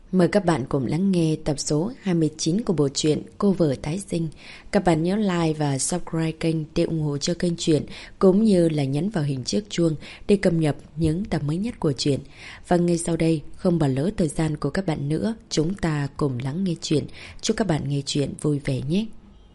Mời các bạn cùng lắng nghe tập số 29 của bộ truyện Cô vợ tái sinh. Các bạn nhớ like và subscribe kênh để ủng hộ cho kênh truyện, cũng như là nhấn vào hình chiếc chuông để cập nhật những tập mới nhất của truyện. Và ngay sau đây, không bỏ lỡ thời gian của các bạn nữa, chúng ta cùng lắng nghe truyện. Chúc các bạn nghe truyện vui vẻ nhé.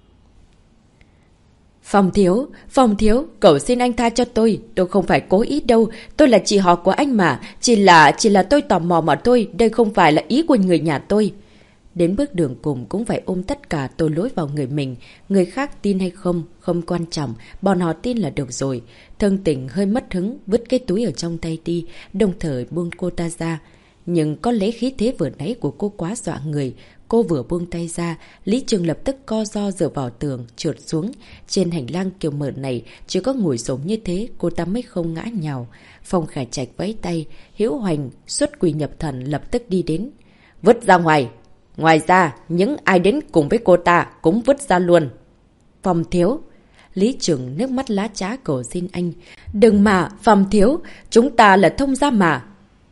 Phong thiếu, cậu xin anh tha cho tôi không phải cố ý đâu, tôi là chị họ của anh mà, chỉ là tôi tò mò mà thôi, đây không phải là ý của người nhà tôi. Đến bước đường cùng cũng phải ôm tất cả tội lỗi vào người mình, người khác tin hay không, không quan trọng, bọn họ tin là được rồi. Thương Tình hơi mất hứng, vứt cái túi ở trong tay đi, đồng thời buông cô ta ra. Nhưng có lẽ khí thế vừa nãy của cô quá dọa người. Cô vừa buông tay ra, Lý Trường lập tức co ro dựa vào tường, trượt xuống. Trên hành lang kiểu mở này, chỉ có ngồi xổm như thế, cô ta mới không ngã nhào. Phong Khải Trạch vẫy tay, Hữu Hoành xuất quỷ nhập thần lập tức đi đến. Vứt ra ngoài! Ngoài ra, những ai đến cùng với cô ta cũng vứt ra luôn. Phong thiếu! Lý Trường nước mắt lá trá cầu xin anh. Đừng mà, Phong thiếu! Chúng ta là thông gia mà!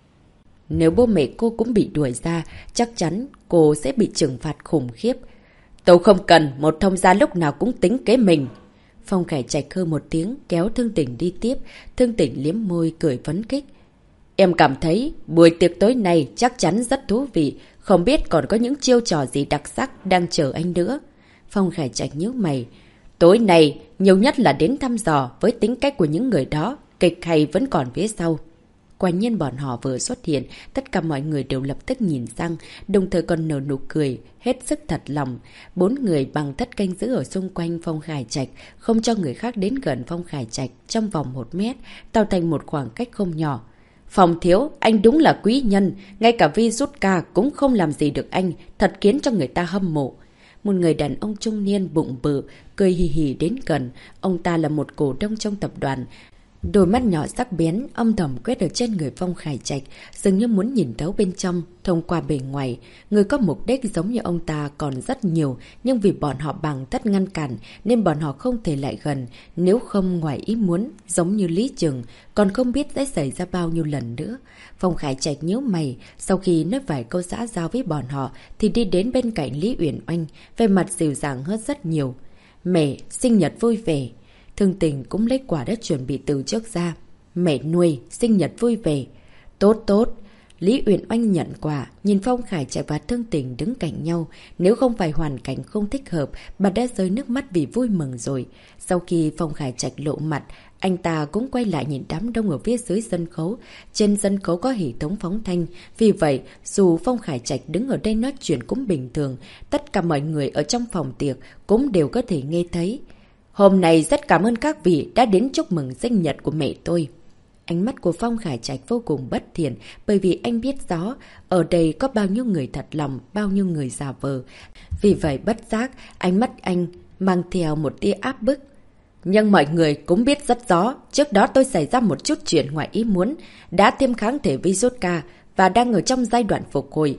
Nếu bố mẹ cô cũng bị đuổi ra, chắc chắn cô sẽ bị trừng phạt khủng khiếp. Tôi không cần, một thông gia lúc nào cũng tính kế mình. Phong Khải Trạch hơ một tiếng, kéo Thương Tình đi tiếp. Thương Tình liếm môi, cười phấn khích. Em cảm thấy buổi tiệc tối nay chắc chắn rất thú vị, không biết còn có những chiêu trò gì đặc sắc đang chờ anh nữa. Phong Khải Trạch nhíu mày. Tối nay, nhiều nhất là đến thăm dò với tính cách của những người đó, kịch hay vẫn còn phía sau. Quả nhiên bọn họ vừa xuất hiện, tất cả mọi người đều lập tức nhìn sang, đồng thời còn nở nụ cười, hết sức thật lòng. 4 người bằng tất canh giữ ở xung quanh Phong Khải Trạch, không cho người khác đến gần Phong Khải Trạch trong vòng 1 mét, tạo thành một khoảng cách không nhỏ. Phong thiếu, anh đúng là quý nhân, ngay cả virus ca cũng không làm gì được anh, thật khiến cho người ta hâm mộ. Một người đàn ông trung niên bụng bự, cười hì hì đến gần, ông ta là một cổ đông trong tập đoàn. Đôi mắt nhỏ sắc bén, âm thầm quét ở trên người Phong Khải Trạch, dường như muốn nhìn thấu bên trong, thông qua bề ngoài. Người có mục đích giống như ông ta còn rất nhiều, nhưng vì bọn họ bằng tất ngăn cản, nên bọn họ không thể lại gần. Nếu không ngoài ý muốn, giống như Lý Trường, còn không biết sẽ xảy ra bao nhiêu lần nữa. Phong Khải Trạch nhíu mày, sau khi nói vài câu xã giao với bọn họ, thì đi đến bên cạnh Lý Uyển Oanh, về mặt dịu dàng hơn rất nhiều. Mẹ, sinh nhật vui vẻ. Thương Tình cũng lấy quả đã chuẩn bị từ trước ra. Mẹ nuôi, sinh nhật vui vẻ. Tốt tốt. Lý Uyển Oanh nhận quà, nhìn Phong Khải Trạch và Thương Tình đứng cạnh nhau. Nếu không phải hoàn cảnh không thích hợp, bà đã rơi nước mắt vì vui mừng rồi. Sau khi Phong Khải Trạch lộ mặt, anh ta cũng quay lại nhìn đám đông ở phía dưới sân khấu. Trên sân khấu có hệ thống phóng thanh. Vì vậy, dù Phong Khải Trạch đứng ở đây nói chuyện cũng bình thường, tất cả mọi người ở trong phòng tiệc cũng đều có thể nghe thấy. Hôm nay rất cảm ơn các vị đã đến chúc mừng sinh nhật của mẹ tôi. Ánh mắt của Phong Khải Trạch vô cùng bất thiện, bởi vì anh biết rõ ở đây có bao nhiêu người thật lòng, bao nhiêu người giả vờ. Vì vậy bất giác, ánh mắt anh mang theo một tia áp bức. Nhưng mọi người cũng biết rất rõ, trước đó tôi xảy ra một chút chuyện ngoài ý muốn, đã tiêm kháng thể virus K và đang ở trong giai đoạn phục hồi.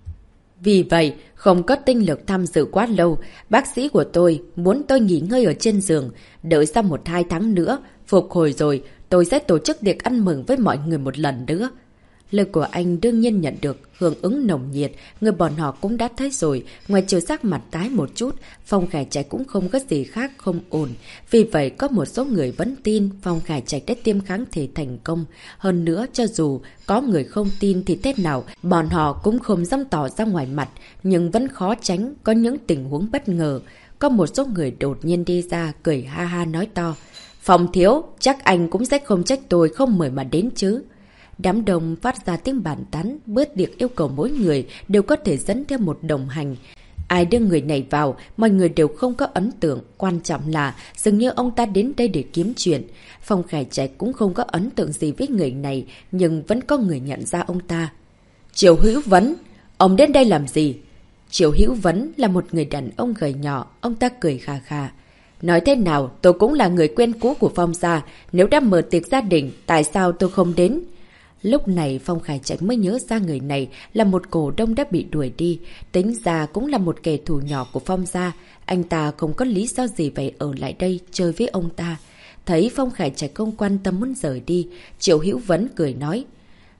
Vì vậy, không có tinh lực tham dự quá lâu, bác sĩ của tôi muốn tôi nghỉ ngơi ở trên giường, đợi sau 1-2 tháng nữa, phục hồi rồi, tôi sẽ tổ chức tiệc ăn mừng với mọi người một lần nữa. Lời của anh đương nhiên nhận được hưởng ứng nồng nhiệt, người bọn họ cũng đã thấy rồi, ngoài trừ sắc mặt tái một chút, Phong Khải Trạch cũng không có gì khác không ổn. Vì vậy có một số người vẫn tin Phong Khải Trạch đã tiêm kháng thể thành công. Hơn nữa, cho dù có người không tin thì thế nào, bọn họ cũng không dám tỏ ra ngoài mặt, nhưng vẫn khó tránh có những tình huống bất ngờ. Có một số người đột nhiên đi ra, cười ha ha nói to. Phong thiếu, chắc anh cũng sẽ không trách tôi không mời mà đến chứ. Đám đông phát ra tiếng bàn tán, bữa tiệc yêu cầu mỗi người đều có thể dẫn theo một đồng hành. Ai đưa người này vào, mọi người đều không có ấn tượng, quan trọng là dường như ông ta đến đây để kiếm chuyện. Phong Khải Trạch cũng không có ấn tượng gì với người này, nhưng vẫn có người nhận ra ông ta. Triệu Hữu Vấn, ông đến đây làm gì? Triệu Hữu Vấn là một người đàn ông gầy nhỏ, ông ta cười khà khà. Nói thế nào, tôi cũng là người quen cũ của Phong gia, nếu đã mở tiệc gia đình, tại sao tôi không đến? Lúc này Phong Khải Trạch mới nhớ ra người này là một cổ đông đã bị đuổi đi, tính ra cũng là một kẻ thù nhỏ của Phong gia. Anh ta không có lý do gì phải ở lại đây chơi với ông ta. Thấy Phong Khải Trạch không quan tâm muốn rời đi, Triệu Hữu Vấn cười nói.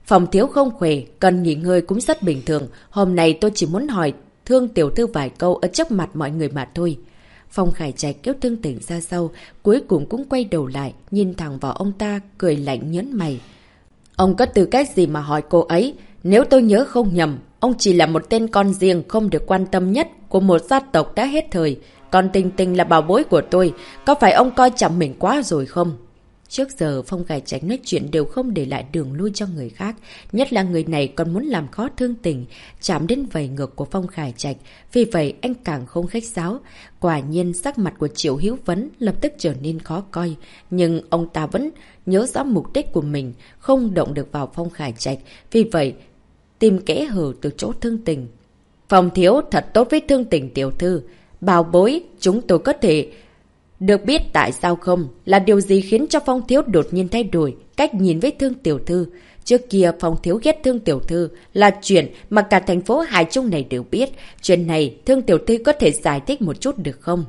Phong thiếu không khỏe, cần nghỉ ngơi cũng rất bình thường. Hôm nay tôi chỉ muốn hỏi Thương tiểu thư vài câu ở trước mặt mọi người mà thôi. Phong Khải Trạch kéo Thương Tỉnh ra sau, cuối cùng cũng quay đầu lại, nhìn thẳng vào ông ta, cười lạnh nhớn mày. Ông có tư cách gì mà hỏi cô ấy? Nếu tôi nhớ không nhầm, ông chỉ là một tên con riêng không được quan tâm nhất của một gia tộc đã hết thời. Còn Tình Tình là bảo bối của tôi, có phải ông coi trọng mình quá rồi không? Trước giờ Phong Khải Trạch nói chuyện đều không để lại đường lui cho người khác, nhất là người này còn muốn làm khó Thương Tình, chạm đến vầy ngược của Phong Khải Trạch, vì vậy anh càng không khách sáo. Quả nhiên sắc mặt của Triệu Hữu Vấn lập tức trở nên khó coi, nhưng ông ta vẫn nhớ rõ mục đích của mình, không động được vào Phong Khải Trạch, vì vậy tìm kẽ hở từ chỗ Thương Tình. Phong thiếu thật tốt với Thương Tình tiểu thư, bảo bối, chúng tôi có thể được biết tại sao không? Là điều gì khiến cho Phong thiếu đột nhiên thay đổi cách nhìn với Thương tiểu thư? Trước kia Phong thiếu ghét Thương tiểu thư là chuyện mà cả thành phố Hải Trung này đều biết. Chuyện này Thương tiểu thư có thể giải thích một chút được không?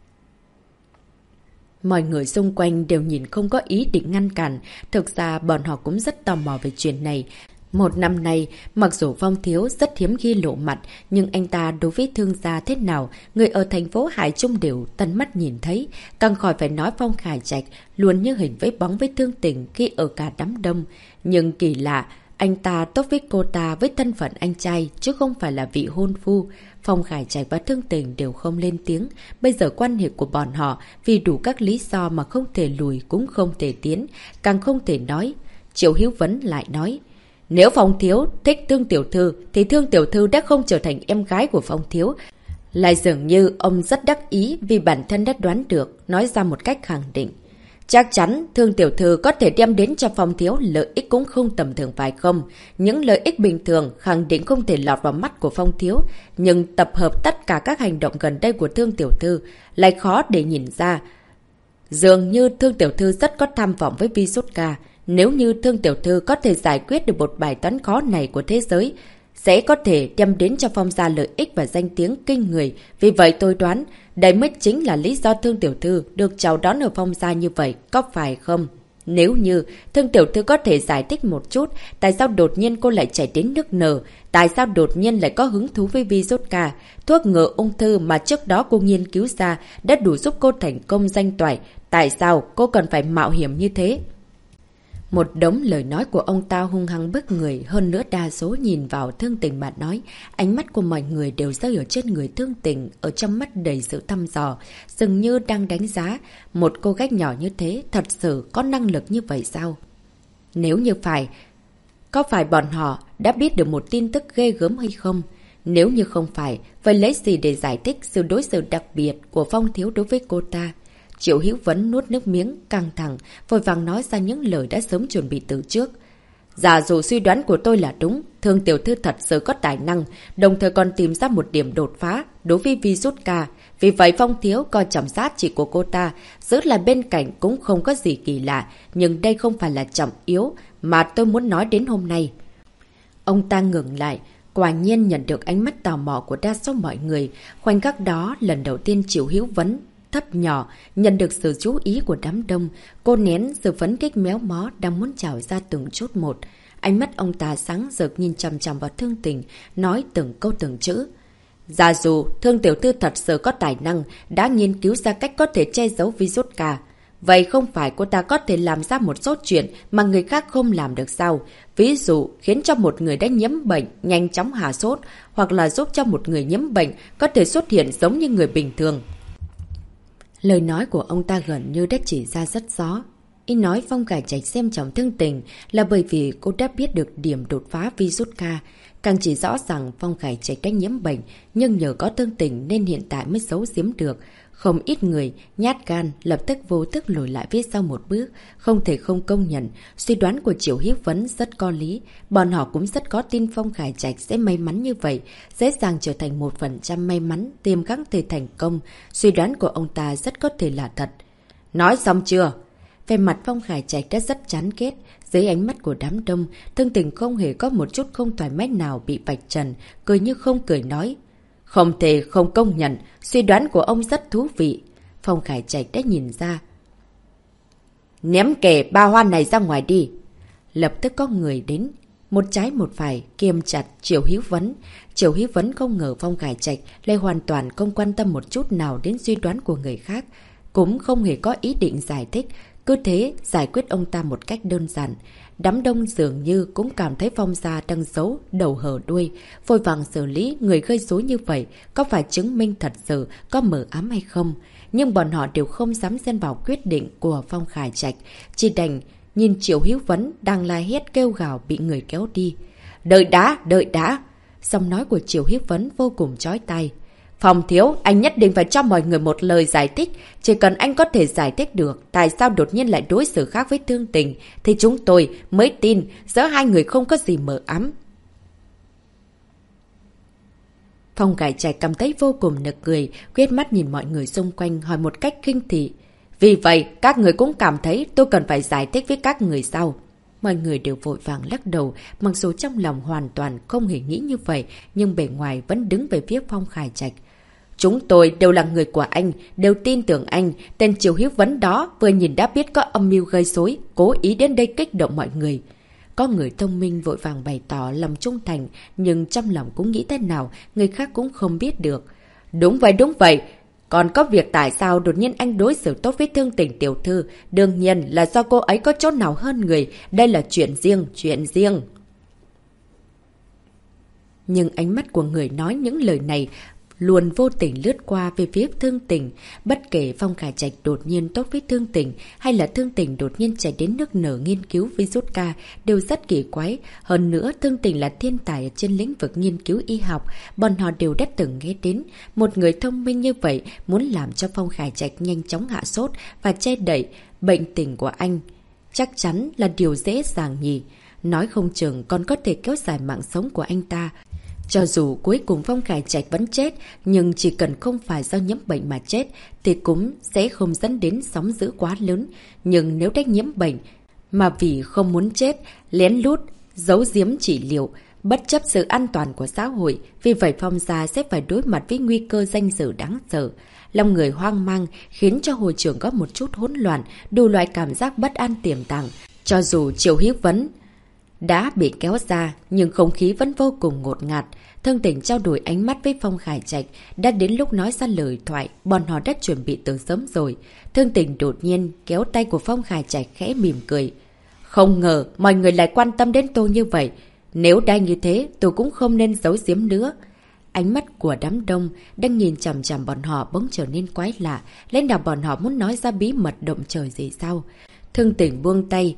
Mọi người xung quanh đều nhìn không có ý định ngăn cản. Thực ra bọn họ cũng rất tò mò về chuyện này. Một năm nay, mặc dù Phong thiếu rất hiếm khi lộ mặt, nhưng anh ta đối với Thương gia thế nào, người ở thành phố Hải Trung đều tận mắt nhìn thấy. Càng khỏi phải nói Phong Khải Trạch luôn như hình với bóng với Thương Tình khi ở cả đám đông. Nhưng kỳ lạ, anh ta tốt với cô ta với thân phận anh trai, chứ không phải là vị hôn phu. Phong Khải Trạch và Thương Tình đều không lên tiếng. Bây giờ quan hệ của bọn họ vì đủ các lý do mà không thể lùi cũng không thể tiến, càng không thể nói. Triệu Hữu Vấn lại nói, nếu Phong thiếu thích Thương tiểu thư thì Thương tiểu thư đã không trở thành em gái của Phong thiếu. Lại dường như ông rất đắc ý vì bản thân đã đoán được, nói ra một cách khẳng định. Chắc chắn Thương tiểu thư có thể đem đến cho Phong thiếu lợi ích cũng không tầm thường phải không? Những lợi ích bình thường khẳng định không thể lọt vào mắt của Phong thiếu, nhưng tập hợp tất cả các hành động gần đây của Thương tiểu thư lại khó để nhìn ra. Dường như Thương tiểu thư rất có tham vọng với Visutka. Nếu như Thương tiểu thư có thể giải quyết được một bài toán khó này của thế giới, sẽ có thể đem đến cho Phong gia lợi ích và danh tiếng kinh người. Vì vậy tôi đoán, đây mới chính là lý do Thương tiểu thư được chào đón ở Phong gia như vậy, có phải không? Nếu như Thương tiểu thư có thể giải thích một chút, tại sao đột nhiên cô lại chảy đến nước nở? Tại sao đột nhiên lại có hứng thú với Visutka? Thuốc ngừa ung thư mà trước đó cô nghiên cứu ra đã đủ giúp cô thành công danh toại. Tại sao cô cần phải mạo hiểm như thế? Một đống lời nói của ông ta hung hăng bức người, hơn nữa đa số nhìn vào Thương Tình mà nói. Ánh mắt của mọi người đều rơi ở trên người Thương Tình, ở trong mắt đầy sự thăm dò, dường như đang đánh giá một cô gái nhỏ như thế thật sự có năng lực như vậy sao? Nếu như phải, có phải bọn họ đã biết được một tin tức ghê gớm hay không? Nếu như không phải, vậy lấy gì để giải thích sự đối xử đặc biệt của Phong thiếu đối với cô ta? Triệu Hữu Vấn nuốt nước miếng, căng thẳng, vội vàng nói ra những lời đã sớm chuẩn bị từ trước. Giả dụ suy đoán của tôi là đúng, Thương tiểu thư thật sự có tài năng, đồng thời còn tìm ra một điểm đột phá đối với Visutka. Vì vậy Phong thiếu coi trọng giá trị của cô ta, giữ lại bên cạnh cũng không có gì kỳ lạ, nhưng đây không phải là trọng yếu mà tôi muốn nói đến hôm nay. Ông ta ngừng lại, quả nhiên nhận được ánh mắt tò mò của đa số mọi người. Khoảnh khắc đó, lần đầu tiên Triệu Hữu Vấn thấp nhỏ nhận được sự chú ý của đám đông. Cô nén sự phấn khích méo mó đang muốn trào ra từng chút một. Ánh mắt ông ta sáng rực nhìn chằm chằm vào Thương Tình, nói từng câu từng chữ. Giả dù Thương tiểu thư thật sự có tài năng, đã nghiên cứu ra cách có thể che giấu Visutka, vậy không phải cô ta có thể làm ra một số chuyện mà người khác không làm được sao? Ví dụ khiến cho một người đã nhiễm bệnh nhanh chóng hạ sốt, hoặc là giúp cho một người nhiễm bệnh có thể xuất hiện giống như người bình thường. Lời nói của ông ta gần như đã chỉ ra rất rõ. Ý nói Phong Khải Trạch xem trọng Thương Tình là bởi vì cô đã biết được điểm đột phá Visutka. Càng chỉ rõ rằng Phong Khải Trạch đã nhiễm bệnh, nhưng nhờ có Thương Tình nên hiện tại mới giấu giếm được. Không ít người nhát gan lập tức vô thức lùi lại phía sau một bước, không thể không công nhận. Suy đoán của Triệu Hữu Vấn rất có lý, bọn họ cũng rất có tin Phong Khải Trạch sẽ may mắn như vậy, dễ dàng trở thành 1% may mắn, tiềm khắc thể thành công. Suy đoán của ông ta rất có thể là thật. Nói xong chưa? Về mặt Phong Khải Trạch đã rất chán ghét. Dưới ánh mắt của đám đông, Thương Tình không hề có một chút không thoải mái nào bị vạch trần, cười như không cười nói. Không thể không công nhận, suy đoán của ông rất thú vị. Phong Khải Trạch đã nhìn ra. Ném kẻ ba hoa này ra ngoài đi. Lập tức có người đến, một trái một phải, kiềm chặt Triệu Hữu Vấn. Triệu Hữu Vấn không ngờ Phong Khải Trạch lại hoàn toàn không quan tâm một chút nào đến suy đoán của người khác. Cũng không hề có ý định giải thích, cứ thế giải quyết ông ta một cách đơn giản. Đám đông dường như cũng cảm thấy Phong gia đang giấu đầu hở đuôi, vội vàng xử lý người gây rối như vậy, có phải chứng minh thật sự có mờ ám hay không. Nhưng bọn họ đều không dám xen vào quyết định của Phong Khải Trạch, chỉ đành nhìn Triệu Hữu Vấn đang la hét kêu gào bị người kéo đi. Đợi đã! Giọng nói của Triệu Hữu Vấn vô cùng chói tai. Phong thiếu, anh nhất định phải cho mọi người một lời giải thích. Chỉ cần anh có thể giải thích được tại sao đột nhiên lại đối xử khác với Thương Tình, thì chúng tôi mới tin giữa hai người không có gì mờ ám. Phong Khải Trạch cảm thấy vô cùng nực cười, quét mắt nhìn mọi người xung quanh hỏi một cách khinh thị. Vì vậy, các người cũng cảm thấy tôi cần phải giải thích với các người sao? Mọi người đều vội vàng lắc đầu, mặc dù trong lòng hoàn toàn không hề nghĩ như vậy, nhưng bề ngoài vẫn đứng về phía Phong Khải Trạch. Chúng tôi đều là người của anh, đều tin tưởng anh. Tên Triệu Hữu Vấn đó vừa nhìn đã biết có âm mưu gây rối, cố ý đến đây kích động mọi người. Có người thông minh vội vàng bày tỏ lòng trung thành, nhưng trong lòng cũng nghĩ thế nào, người khác cũng không biết được. Đúng vậy. Còn có việc tại sao đột nhiên anh đối xử tốt với Thương Tình tiểu thư, đương nhiên là do cô ấy có chỗ nào hơn người, đây là chuyện riêng. Nhưng ánh mắt của người nói những lời này luôn vô tình lướt qua về phía Thương Tình. Bất kể Phong Khải Trạch đột nhiên tốt với Thương Tình hay là Thương Tình đột nhiên chạy đến nước nở nghiên cứu virus K đều rất kỳ quái. Hơn nữa, Thương Tình là thiên tài ở trên lĩnh vực nghiên cứu y học, bọn họ đều đã từng nghe đến. Một người thông minh như vậy muốn làm cho Phong Khải Trạch nhanh chóng hạ sốt và che đậy bệnh tình của anh, chắc chắn là điều dễ dàng nhỉ. Nói không chừng còn có thể kéo dài mạng sống của anh ta. Cho dù cuối cùng Phong Khải Trạch vẫn chết, nhưng chỉ cần không phải do nhiễm bệnh mà chết, thì cũng sẽ không dẫn đến sóng dữ quá lớn. Nhưng nếu đã nhiễm bệnh, mà vì không muốn chết, lén lút, giấu giếm trị liệu, bất chấp sự an toàn của xã hội, vì vậy Phong gia sẽ phải đối mặt với nguy cơ danh dự đáng sợ. Lòng người hoang mang khiến cho hội trưởng có một chút hỗn loạn, đủ loại cảm giác bất an tiềm tàng. Cho dù Triệu Hữu Vấn đã bị kéo ra, nhưng không khí vẫn vô cùng ngột ngạt. Thương Tình trao đổi ánh mắt với Phong Khải Trạch, đã đến lúc nói ra lời thoại, bọn họ đã chuẩn bị từ sớm rồi. Thương Tình đột nhiên kéo tay của Phong Khải Trạch khẽ mỉm cười. Không ngờ mọi người lại quan tâm đến tôi như vậy. Nếu đã như thế, tôi cũng không nên giấu giếm nữa. Ánh mắt của đám đông đang nhìn chằm chằm bọn họ bỗng trở nên quái lạ. Lãnh đạo bọn họ muốn nói ra bí mật động trời gì sao? Thương Tình buông tay.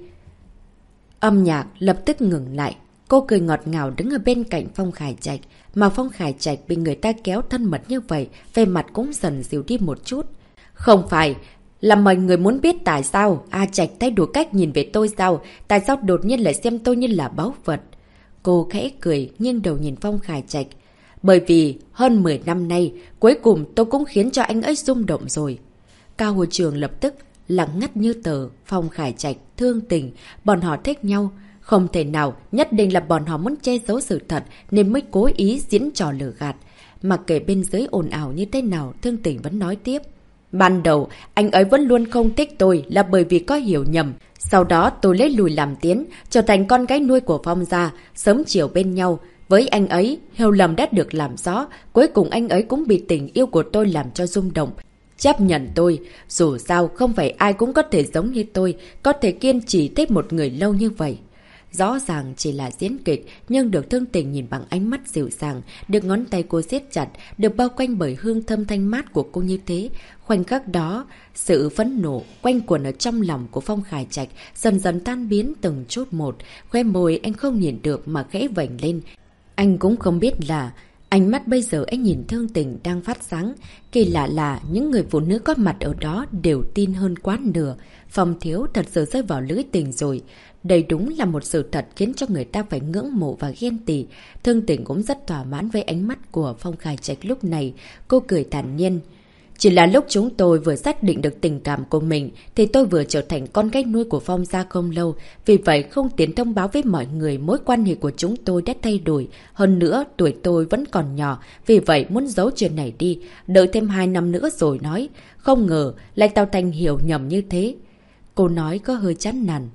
Âm nhạc lập tức ngừng lại. Cô cười ngọt ngào đứng ở bên cạnh Phong Khải Trạch. Mà Phong Khải Trạch bị người ta kéo thân mật như vậy, về mặt cũng dần dịu đi một chút. Không phải là mọi người muốn biết tại sao A Trạch thay đổi cách nhìn về tôi sao? Tại sao đột nhiên lại xem tôi như là báu vật? Cô khẽ cười nghiêng đầu nhìn Phong Khải Trạch. Bởi vì hơn 10 năm nay, cuối cùng tôi cũng khiến cho anh ấy rung động rồi. Cao hội trường lập tức lặng ngắt như tờ. Phong Khải Trạch, Thương Tình, bọn họ thích nhau. Không thể nào, nhất định là bọn họ muốn che giấu sự thật nên mới cố ý diễn trò lừa gạt. Mặc kệ bên dưới ồn ào như thế nào, Thương Tình vẫn nói tiếp. Ban đầu, anh ấy vẫn luôn không thích tôi là bởi vì có hiểu nhầm. Sau đó tôi lấy lùi làm tiến, trở thành con gái nuôi của Phong gia, sớm chiều bên nhau. Với anh ấy, hiểu lầm đã được làm rõ. Cuối cùng anh ấy cũng bị tình yêu của tôi làm cho rung động. Chấp nhận tôi, dù sao không phải ai cũng có thể giống như tôi, có thể kiên trì thích một người lâu như vậy. Rõ ràng chỉ là diễn kịch, nhưng được Thương Tình nhìn bằng ánh mắt dịu dàng, được ngón tay cô siết chặt, được bao quanh bởi hương thơm thanh mát của cô như thế. Khoảnh khắc đó, sự phẫn nộ quanh quẩn ở trong lòng của Phong Khải Trạch dần dần tan biến từng chút một. Khóe môi anh không nhìn được mà khẽ vảnh lên. Anh cũng không biết là ánh mắt bây giờ anh nhìn Thương Tình đang phát sáng. Kỳ lạ là những người phụ nữ có mặt ở đó đều tin hơn quá nửa. Phong thiếu thật sự rơi vào lưới tình rồi. Đây đúng là một sự thật khiến cho người ta phải ngưỡng mộ và ghen tị. Thương Tình cũng rất thỏa mãn với ánh mắt của Phong Khải Trạch lúc này. Cô cười thản nhiên. Chỉ là lúc chúng tôi vừa xác định được tình cảm của mình thì tôi vừa trở thành con gái nuôi của Phong gia không lâu. Vì vậy không tiện thông báo với mọi người mối quan hệ của chúng tôi đã thay đổi. Hơn nữa tuổi tôi vẫn còn nhỏ, vì vậy muốn giấu chuyện này đi. Đợi thêm 2 năm nữa rồi nói. Không ngờ lại tạo thành hiểu nhầm như thế. Cô nói có hơi chán nản.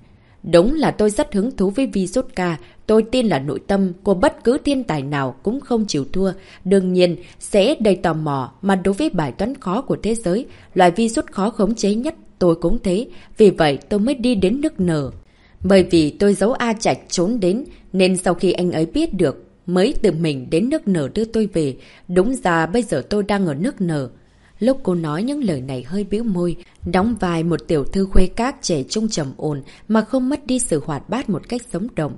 Đúng là tôi rất hứng thú với Vizsutka. Tôi tin là nội tâm của bất cứ thiên tài nào cũng không chịu thua. Đương nhiên, sẽ đầy tò mò, mà đối với bài toán khó của thế giới, loại virus khó khống chế nhất, tôi cũng thế. Vì vậy tôi mới đi đến nước nở. Bởi vì tôi giấu A Trạch trốn đến, nên sau khi anh ấy biết được, mới tự mình đến nước nở đưa tôi về. Đúng ra bây giờ tôi đang ở nước nở. Lúc cô nói những lời này hơi bĩu môi, đóng vai một tiểu thư khuê các trẻ trung trầm ổn mà không mất đi sự hoạt bát một cách sống động.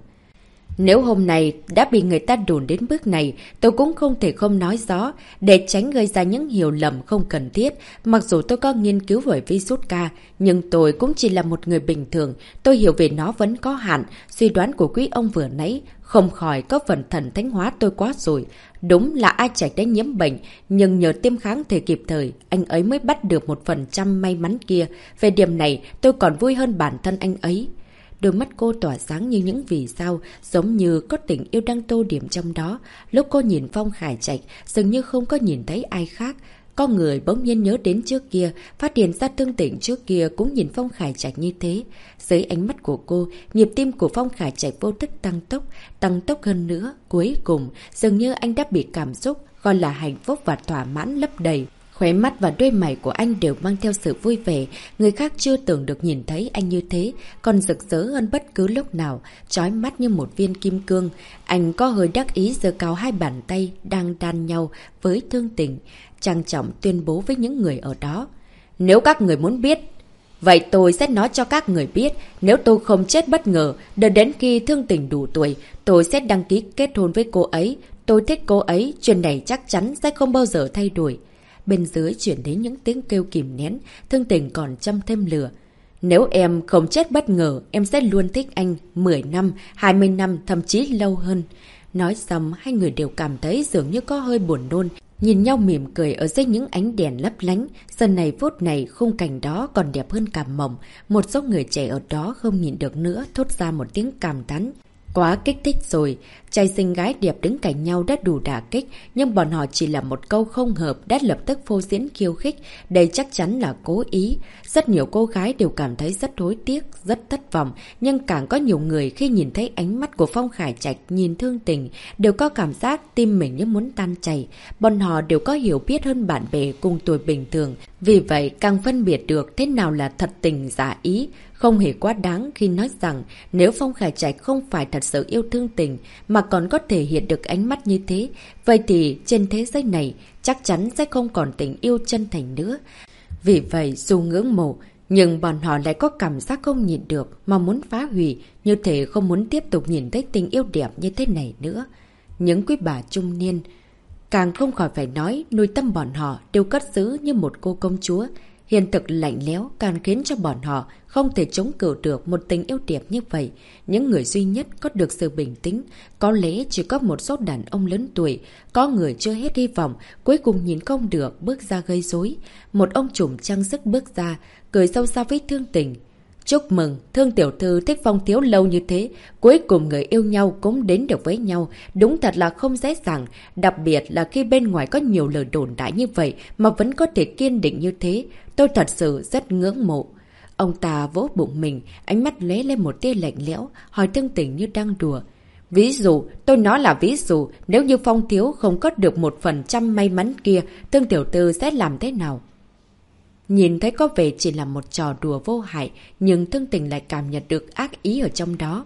Nếu hôm nay đã bị người ta đồn đến bước này, tôi cũng không thể không nói rõ, để tránh gây ra những hiểu lầm không cần thiết. Mặc dù tôi có nghiên cứu về Vizsutka, nhưng tôi cũng chỉ là một người bình thường, tôi hiểu về nó vẫn có hạn. Suy đoán của quý ông vừa nãy không khỏi có phần thần thánh hóa tôi quá rồi. Đúng là A Trạch đã nhiễm bệnh, nhưng nhờ tiêm kháng thể kịp thời, anh ấy mới bắt được 1% may mắn kia. Về điểm này, tôi còn vui hơn bản thân anh ấy. Đôi mắt cô tỏa sáng như những vì sao, giống như có tình yêu đang tô điểm trong đó. Lúc cô nhìn Phong Khải Trạch, dường như không có nhìn thấy ai khác. Có người bỗng nhiên nhớ đến trước kia, phát hiện ra Thương Tịnh trước kia cũng nhìn Phong Khải Trạch như thế. Dưới ánh mắt của cô, nhịp tim của Phong Khải Trạch vô thức tăng tốc hơn nữa. Cuối cùng, dường như anh đã bị cảm xúc, gọi là hạnh phúc và thỏa mãn lấp đầy. Khóe mắt và đôi mày của anh đều mang theo sự vui vẻ, người khác chưa từng được nhìn thấy anh như thế, còn rực rỡ hơn bất cứ lúc nào, chói mắt như một viên kim cương. Anh có hơi đắc ý giơ cao hai bàn tay đang đan nhau với Thương Tịnh, trang trọng tuyên bố với những người ở đó. Nếu các người muốn biết, vậy tôi sẽ nói cho các người biết, nếu tôi không chết bất ngờ, đợi đến khi Thương Tịnh đủ tuổi, tôi sẽ đăng ký kết hôn với cô ấy. Tôi thích cô ấy, chuyện này chắc chắn sẽ không bao giờ thay đổi. Bên dưới chuyển đến những tiếng kêu kìm nén, Thương Tịnh còn châm thêm lửa. Nếu em không chết bất ngờ, em sẽ luôn thích anh 10 năm, 20 năm, thậm chí lâu hơn. Nói xong, hai người đều cảm thấy dường như có hơi buồn nôn. Nhìn nhau mỉm cười ở dưới những ánh đèn lấp lánh. Giờ này phút này, khung cảnh đó còn đẹp hơn cả mộng. Một số người trẻ ở đó không nhịn được nữa, thốt ra một tiếng cảm thán. Quá kích thích rồi, trai xinh gái đẹp đứng cạnh nhau đã đủ đả kích, nhưng bọn họ chỉ là một câu không hợp đã lập tức phô diễn khiêu khích, đây chắc chắn là cố ý. Rất nhiều cô gái đều cảm thấy rất hối tiếc, rất thất vọng, nhưng càng có nhiều người khi nhìn thấy ánh mắt của Phong Khải Trạch nhìn Thương Tịnh, đều có cảm giác tim mình như muốn tan chảy. Bọn họ đều có hiểu biết hơn bạn bè cùng tuổi bình thường, vì vậy càng phân biệt được thế nào là thật tình giả ý. Không hề quá đáng khi nói rằng nếu Phong Khải Trạch không phải thật sự yêu Thương Tịnh mà còn có thể hiện được ánh mắt như thế, vậy thì trên thế giới này chắc chắn sẽ không còn tình yêu chân thành nữa. Vì vậy dù ngưỡng mộ, nhưng bọn họ lại có cảm giác không nhịn được mà muốn phá hủy, như thể không muốn tiếp tục nhìn thấy tình yêu đẹp như thế này nữa. Những quý bà trung niên càng không khỏi phải nói, nuôi tâm bọn họ đều cất giữ như một cô công chúa. Hiện thực lạnh lẽo càng khiến cho bọn họ không thể chống cự được một tình yêu đẹp như vậy. Những người duy nhất có được sự bình tĩnh, có lẽ chỉ có một số đàn ông lớn tuổi, có người chưa hết hy vọng, cuối cùng nhìn không được, bước ra gây rối. Một ông trùm trang sức bước ra, cười sâu xa với Thương Tịnh. Chúc mừng, Thương tiểu thư thích Phong thiếu lâu như thế, cuối cùng người yêu nhau cũng đến được với nhau, đúng thật là không dễ dàng, đặc biệt là khi bên ngoài có nhiều lời đồn đại như vậy mà vẫn có thể kiên định như thế, tôi thật sự rất ngưỡng mộ. Ông ta vỗ bụng mình, ánh mắt lóe lên một tia lạnh lẽo, hỏi Thương Tịnh như đang đùa. Ví dụ, tôi nói là ví dụ, nếu như Phong thiếu không có được 1% may mắn kia, Thương tiểu thư sẽ làm thế nào? Nhìn thấy có vẻ chỉ là một trò đùa vô hại, nhưng Thương Tịnh lại cảm nhận được ác ý ở trong đó.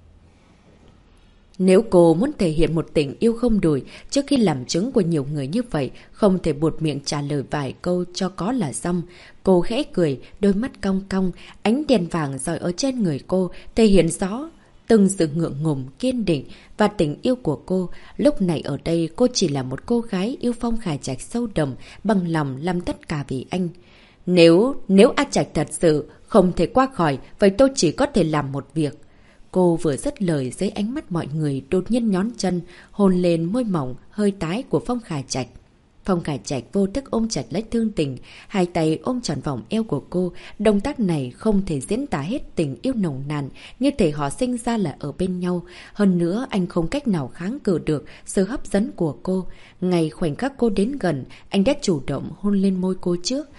Nếu cô muốn thể hiện một tình yêu không đổi, trước khi làm chứng của nhiều người như vậy, không thể buột miệng trả lời vài câu cho có là xong. Cô khẽ cười, đôi mắt cong cong, ánh đèn vàng rọi ở trên người cô, thể hiện rõ từng sự ngượng ngùng, kiên định và tình yêu của cô. Lúc này ở đây cô chỉ là một cô gái yêu Phong Khải Trạch sâu đậm, bằng lòng làm tất cả vì anh. Nếu A Trạch thật sự không thể qua khỏi, vậy tôi chỉ có thể làm một việc. Cô vừa dứt lời, dưới ánh mắt mọi người đột nhiên nhón chân, hôn lên môi mỏng, hơi tái của Phong Khải Trạch. Phong Khải Trạch vô thức ôm chặt lấy Thương Tịnh, hai tay ôm trọn vòng eo của cô. Động tác này không thể diễn tả hết tình yêu nồng nàn, như thể họ sinh ra là ở bên nhau. Hơn nữa, anh không cách nào kháng cự được sự hấp dẫn của cô. Ngay khoảnh khắc cô đến gần, anh đã chủ động hôn lên môi cô trước.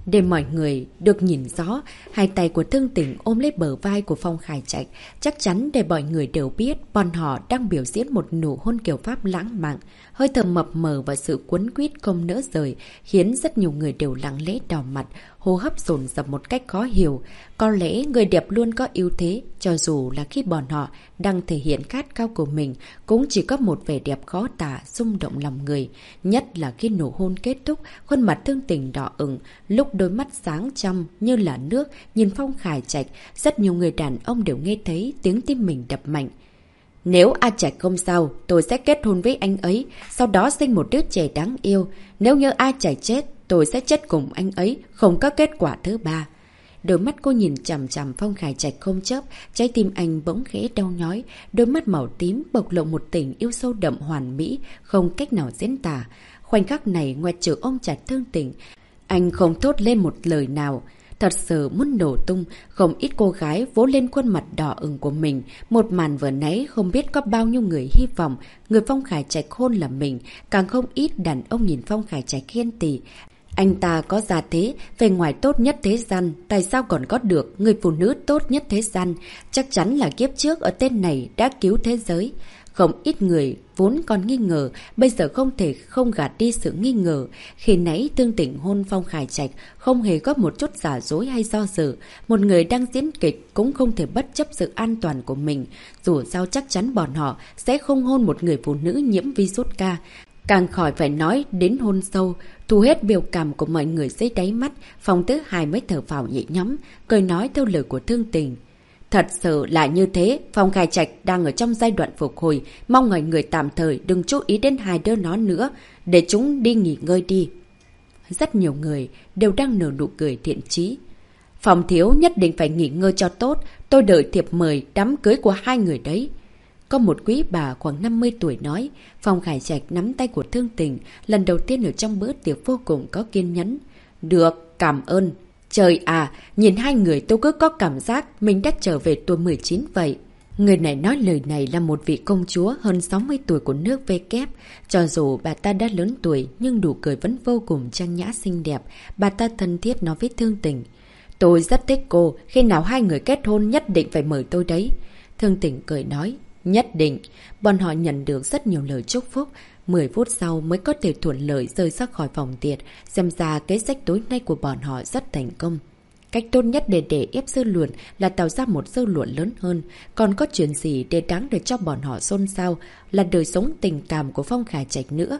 Để mọi người được nhìn rõ, hai tay của Thương Tình ôm lấy bờ vai của Phong Khải Trạch. Chắc chắn để mọi người đều biết bọn họ đang biểu diễn một nụ hôn kiểu Pháp lãng mạn. Hơi thở mập mờ và sự quấn quýt không nỡ rời khiến rất nhiều người đều lặng lẽ đỏ mặt, hô hấp dồn dập một cách khó hiểu. Có lẽ người đẹp luôn có ưu thế, cho dù là khi bọn họ đang thể hiện khát khao của mình, cũng chỉ có một vẻ đẹp khó tả, rung động lòng người. Nhất là khi nụ hôn kết thúc, khuôn mặt Thương Tình đỏ ửng, lúc đôi mắt sáng trong như là nước nhìn Phong Khải Trạch, rất nhiều người đàn ông đều nghe thấy tiếng tim mình đập mạnh. Nếu A Trạch không sao, tôi sẽ kết hôn với anh ấy, sau đó sinh một đứa trẻ đáng yêu. Nếu như A Trạch chết, tôi sẽ chết cùng anh ấy, không có kết quả thứ ba. Đôi mắt cô nhìn chằm chằm Phong Khải Trạch không chớp, trái tim anh bỗng khẽ đau nhói. Đôi mắt màu tím bộc lộ một tình yêu sâu đậm hoàn mỹ, không cách nào diễn tả. Khoảnh khắc này ngoại trừ ôm chặt Thương Tình, anh không thốt lên một lời nào. Thật sự muốn nổ tung, không ít cô gái vỗ lên khuôn mặt đỏ ửng của mình. Một màn vừa nãy không biết có bao nhiêu người hy vọng người Phong Khải Trạch hôn là mình, càng không ít đàn ông nhìn Phong Khải Trạch khen tỉ. Anh ta có gia thế, về ngoài tốt nhất thế gian, tại sao còn có được người phụ nữ tốt nhất thế gian? Chắc chắn là kiếp trước ở tên này đã cứu thế giới. Không ít người vốn còn nghi ngờ, bây giờ không thể không gạt đi sự nghi ngờ. Khi nãy Thương Tình hôn Phong Khải Trạch không hề có một chút giả dối hay do dự. Một người đang diễn kịch cũng không thể bất chấp sự an toàn của mình. Dù sao chắc chắn bọn họ sẽ không hôn một người phụ nữ nhiễm virus K. Càng khỏi phải nói đến hôn sâu, thu hết biểu cảm của mọi người dưới đáy mắt. Phong Thứ Hai mới thở phào nhẹ nhõm, cười nói theo lời của Thương Tình. Thật sự là như thế, Phong Khải Trạch đang ở trong giai đoạn phục hồi, mong mọi người tạm thời đừng chú ý đến hai đứa nó nữa, để chúng đi nghỉ ngơi đi. Rất nhiều người đều đang nở nụ cười thiện chí. Phong thiếu nhất định phải nghỉ ngơi cho tốt, tôi đợi thiệp mời đám cưới của hai người đấy. Có một quý bà khoảng 50 tuổi nói. Phong Khải Trạch nắm tay của Thương Tình, lần đầu tiên ở trong bữa tiệc vô cùng có kiên nhẫn. Được, cảm ơn. Trời à, nhìn hai người tôi cứ có cảm giác mình đã trở về tuổi 19 vậy. Người này nói lời này là một vị công chúa hơn 60 tuổi của nước V-kép. Cho dù bà ta đã lớn tuổi nhưng nụ cười vẫn vô cùng trang nhã xinh đẹp. Bà ta thân thiết nói với Thương Tình. Tôi rất thích cô, khi nào hai người kết hôn nhất định phải mời tôi đấy. Thương Tình cười nói. Nhất định, bọn họ nhận được rất nhiều lời chúc phúc. 10 phút sau mới có thể thuận lợi rời ra khỏi phòng tiệc. Xem ra kế sách tối nay của bọn họ rất thành công. Cách tốt nhất để ép dư luận là tạo ra một dư luận lớn hơn. Còn có chuyện gì để đáng để cho bọn họ xôn xao là đời sống tình cảm của Phong Khải Trạch nữa.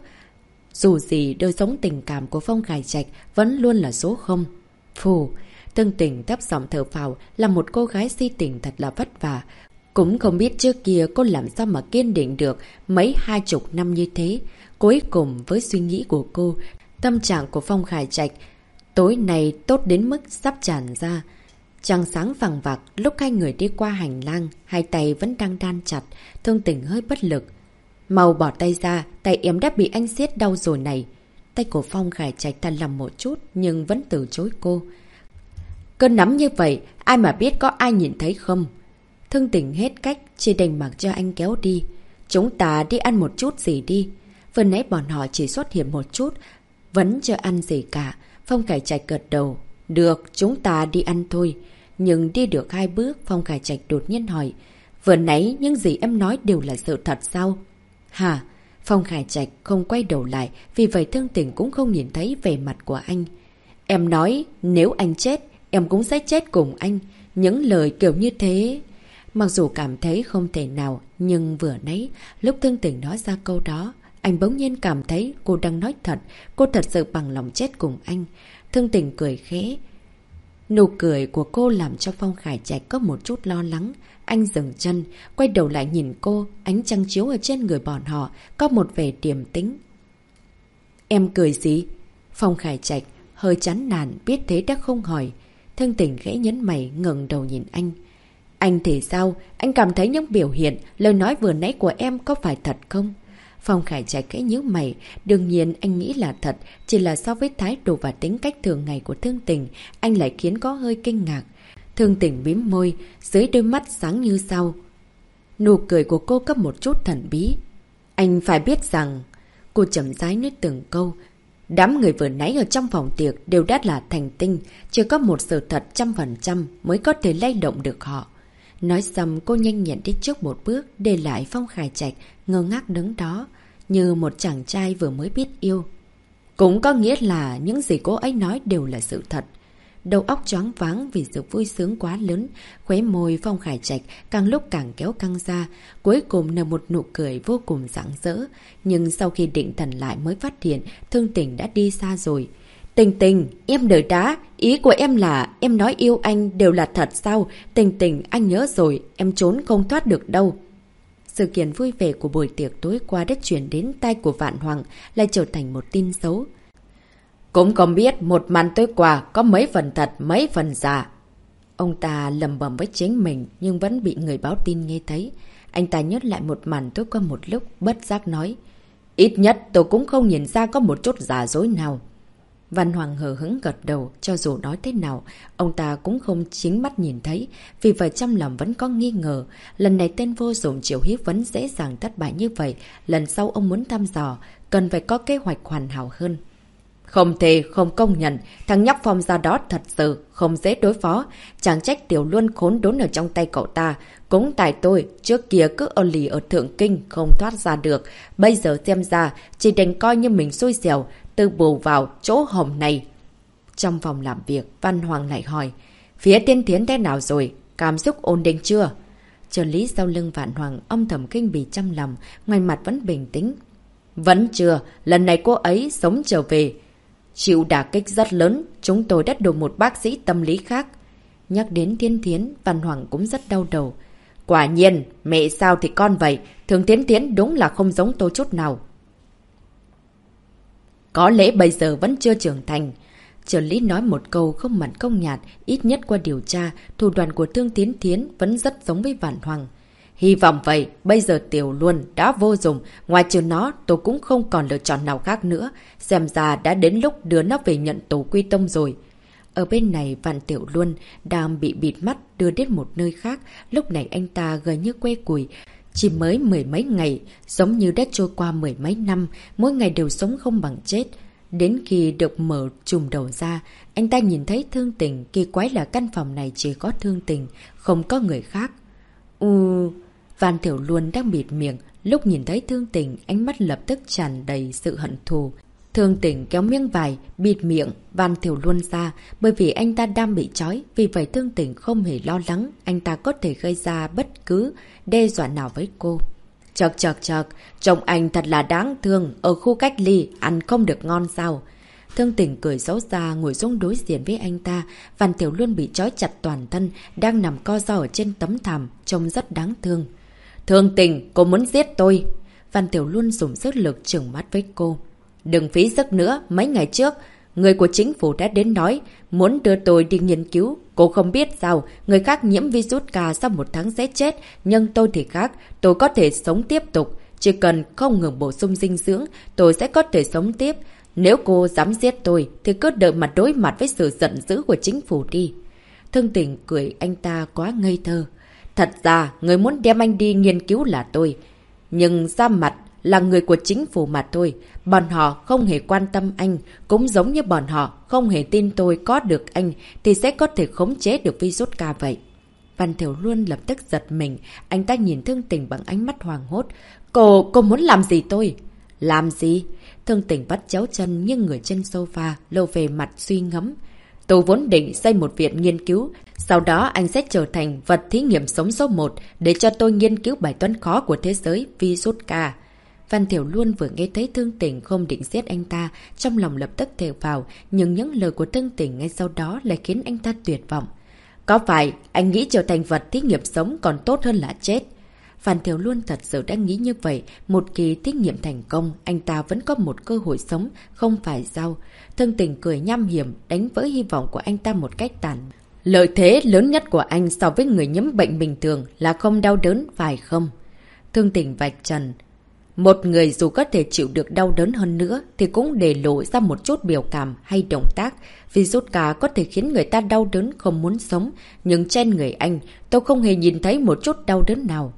Dù gì đời sống tình cảm của Phong Khải Trạch vẫn luôn là số 0. Phù, Thương Tình thấp giọng thở phào, là một cô gái si tình thật là vất vả. Cũng không biết trước kia cô làm sao mà kiên định được mấy 20 năm như thế. Cuối cùng với suy nghĩ của cô, tâm trạng của Phong Khải Trạch tối nay tốt đến mức sắp tràn ra. Trăng sáng vàng vặc, lúc hai người đi qua hành lang, hai tay vẫn đang đan chặt, Thương Tình hơi bất lực. Mau bỏ tay ra, tay em đã bị anh siết đau rồi này. Tay của Phong Khải Trạch thật lòng một chút nhưng vẫn từ chối cô. Cơn nắm như vậy, ai mà biết có ai nhìn thấy không? Thương Tình hết cách, chỉ đành mặc cho anh kéo đi. Chúng ta đi ăn một chút gì đi. Vừa nãy bọn họ chỉ xuất hiện một chút, vẫn chưa ăn gì cả. Phong Khải Trạch gật đầu. Được, chúng ta đi ăn thôi. Nhưng đi được 2 bước, Phong Khải Trạch đột nhiên hỏi. Vừa nãy những gì em nói đều là sự thật sao? Hả? Phong Khải Trạch không quay đầu lại, vì vậy Thương Tình cũng không nhìn thấy vẻ mặt của anh. Em nói, nếu anh chết, em cũng sẽ chết cùng anh. Những lời kiểu như thế... Mặc dù cảm thấy không thể nào, nhưng vừa nãy, lúc Thương Tình nói ra câu đó, anh bỗng nhiên cảm thấy cô đang nói thật, cô thật sự bằng lòng chết cùng anh. Thương Tình cười khẽ. Nụ cười của cô làm cho Phong Khải Trạch có một chút lo lắng. Anh dừng chân, quay đầu lại nhìn cô, ánh trăng chiếu ở trên người bọn họ, có một vẻ điềm tĩnh. Em cười gì? Phong Khải Trạch hơi chán nản, biết thế đã không hỏi. Thương Tình khẽ nhấn mày, ngẩng đầu nhìn anh. Anh thì sao? Anh cảm thấy những biểu hiện, lời nói vừa nãy của em có phải thật không? Phong Khải Trạch khẽ nhíu mày. Đương nhiên anh nghĩ là thật, chỉ là so với thái độ và tính cách thường ngày của Thương Tình, anh lại khiến có hơi kinh ngạc. Thương Tình mím môi, dưới đôi mắt sáng như sao. Nụ cười của cô có một chút thần bí. Anh phải biết rằng... Cô chậm rãi nói từng câu. Đám người vừa nãy ở trong phòng tiệc đều đã là thành tinh, chỉ có một sự thật 100% mới có thể lay động được họ. Nói xong cô nhanh nhẹn đi trước một bước, để lại Phong Khải Trạch ngơ ngác đứng đó, như một chàng trai vừa mới biết yêu. Cũng có nghĩa là những gì cô ấy nói đều là sự thật. Đầu óc choáng váng vì sự vui sướng quá lớn, khóe môi Phong Khải Trạch càng lúc càng kéo căng ra, cuối cùng nở một nụ cười vô cùng rạng rỡ. Nhưng sau khi định thần lại mới phát hiện Thương Tình đã đi xa rồi. Tình Tình, em đợi đã, ý của em là em nói yêu anh đều là thật sao? Tình Tình, anh nhớ rồi, em trốn không thoát được đâu. Sự kiện vui vẻ của buổi tiệc tối qua đã chuyển đến tai của Vạn Hoàng, lại trở thành một tin xấu. Cũng không biết một màn tối qua có mấy phần thật, mấy phần giả. Ông ta lầm bầm với chính mình nhưng vẫn bị người báo tin nghe thấy. Anh ta nhớ lại một màn tối qua một lúc, bất giác nói. Ít nhất tôi cũng không nhìn ra có một chút giả dối nào. Văn Hoàng hờ hững gật đầu, cho dù nói thế nào, ông ta cũng không chính mắt nhìn thấy, vì vậy trong lòng vẫn có nghi ngờ. Lần này tên vô dụng Triệu Hiếp vẫn dễ dàng thất bại như vậy, lần sau ông muốn thăm dò, cần phải có kế hoạch hoàn hảo hơn. Không thể không công nhận, thằng nhóc Phong Gia đó thật sự không dễ đối phó, chẳng trách Tiểu Luân khốn đốn ở trong tay cậu ta. Cũng tại tôi, trước kia cứ ở lì ở Thượng Kinh không thoát ra được, bây giờ xem ra chỉ đành coi như mình xui xẻo, từ bù vào chỗ hồng này. Trong phòng làm việc, Văn Hoàng lại hỏi, phía Tiên Thiến thế nào rồi, cảm xúc ổn định chưa? Trợ lý sau lưng Vạn Hoàng âm thầm kinh bỉ trong lòng, ngoài mặt vẫn bình tĩnh. Vẫn chưa, lần này cô ấy sống trở về. Chịu đả kích rất lớn, chúng tôi đã đổi một bác sĩ tâm lý khác. Nhắc đến Thiên Thiến, Văn Hoàng cũng rất đau đầu. Quả nhiên, mẹ sao thì con vậy, thường Thiên Thiến đúng là không giống tôi chút nào. Có lẽ bây giờ vẫn chưa trưởng thành. Trợ lý nói một câu không mặn không nhạt, ít nhất qua điều tra, thủ đoạn của Thương Tiến Thiến vẫn rất giống với Vạn Hoàng. Hy vọng vậy, bây giờ Tiểu Luân đã vô dụng, ngoài trừ nó tôi cũng không còn lựa chọn nào khác nữa, xem ra đã đến lúc đưa nó về nhận tổ quy tông rồi. Ở bên này Vạn Tiểu Luân đang bị bịt mắt đưa đến một nơi khác, lúc này anh ta gầy như que củi, chỉ mới mười mấy ngày, giống như đã trôi qua mười mấy năm, mỗi ngày đều sống không bằng chết. Đến khi được mở trùm đầu ra, anh ta nhìn thấy Thương Tình, kỳ quái là căn phòng này chỉ có Thương Tình, không có người khác. Vạn Tiểu Luân đang bịt miệng, lúc nhìn thấy Thương Tình, ánh mắt lập tức tràn đầy sự hận thù. Thương Tình kéo miếng vải, bịt miệng Vạn Tiểu Luân ra, bởi vì anh ta đang bị trói, vì vậy Thương Tình không hề lo lắng, anh ta có thể gây ra bất cứ đe dọa nào với cô. Chật, trông anh thật là đáng thương, ở khu cách ly, ăn không được ngon sao? Thương Tình cười xấu xa ngồi xuống đối diện với anh ta, Vạn Tiểu Luân bị trói chặt toàn thân, đang nằm co ro ở trên tấm thảm, trông rất đáng thương. Thương Tình, cô muốn giết tôi. Vạn Tiểu Luân dùng sức lực trừng mắt với cô. Đừng phí sức nữa, mấy ngày trước, người của chính phủ đã đến nói, muốn đưa tôi đi nghiên cứu. Cô không biết sao, người khác nhiễm virus K sau 1 tháng sẽ chết, nhưng tôi thì khác, tôi có thể sống tiếp tục. Chỉ cần không ngừng bổ sung dinh dưỡng, tôi sẽ có thể sống tiếp. Nếu cô dám giết tôi, thì cứ đợi mặt đối mặt với sự giận dữ của chính phủ đi. Thương Tình cười anh ta quá ngây thơ. Thật ra, người muốn đem anh đi nghiên cứu là tôi. Nhưng ra mặt là người của chính phủ mà thôi. Bọn họ không hề quan tâm anh, cũng giống như bọn họ không hề tin tôi có được anh thì sẽ có thể khống chế được virus K vậy. Văn Thiểu Luân lập tức giật mình, anh ta nhìn Thương Tình bằng ánh mắt hoàng hốt. Cô muốn làm gì tôi? Làm gì? Thương Tình vắt chéo chân nhưng người trên sofa, lộ về mặt suy ngẫm. Tôi vốn định xây một viện nghiên cứu, sau đó anh sẽ trở thành vật thí nghiệm sống số 1 để cho tôi nghiên cứu bài toán khó của thế giới, virus K. Văn Thiểu Luân vừa nghe thấy Thương Tình không định giết anh ta, trong lòng lập tức thề vào, nhưng những lời của Thương Tình ngay sau đó lại khiến anh ta tuyệt vọng. Có phải anh nghĩ trở thành vật thí nghiệm sống còn tốt hơn là chết? Văn Thiểu Luân thật sự đã nghĩ như vậy, một kỳ thí nghiệm thành công, anh ta vẫn có một cơ hội sống, không phải sao? Thương Tình cười nham hiểm, đánh vỡ hy vọng của anh ta một cách tàn. Lợi thế lớn nhất của anh so với người nhiễm bệnh bình thường là không đau đớn, phải không? Thương Tình vạch trần. Một người dù có thể chịu được đau đớn hơn nữa thì cũng để lộ ra một chút biểu cảm hay động tác. Virus K có thể khiến người ta đau đớn không muốn sống, nhưng trên người anh tôi không hề nhìn thấy một chút đau đớn nào.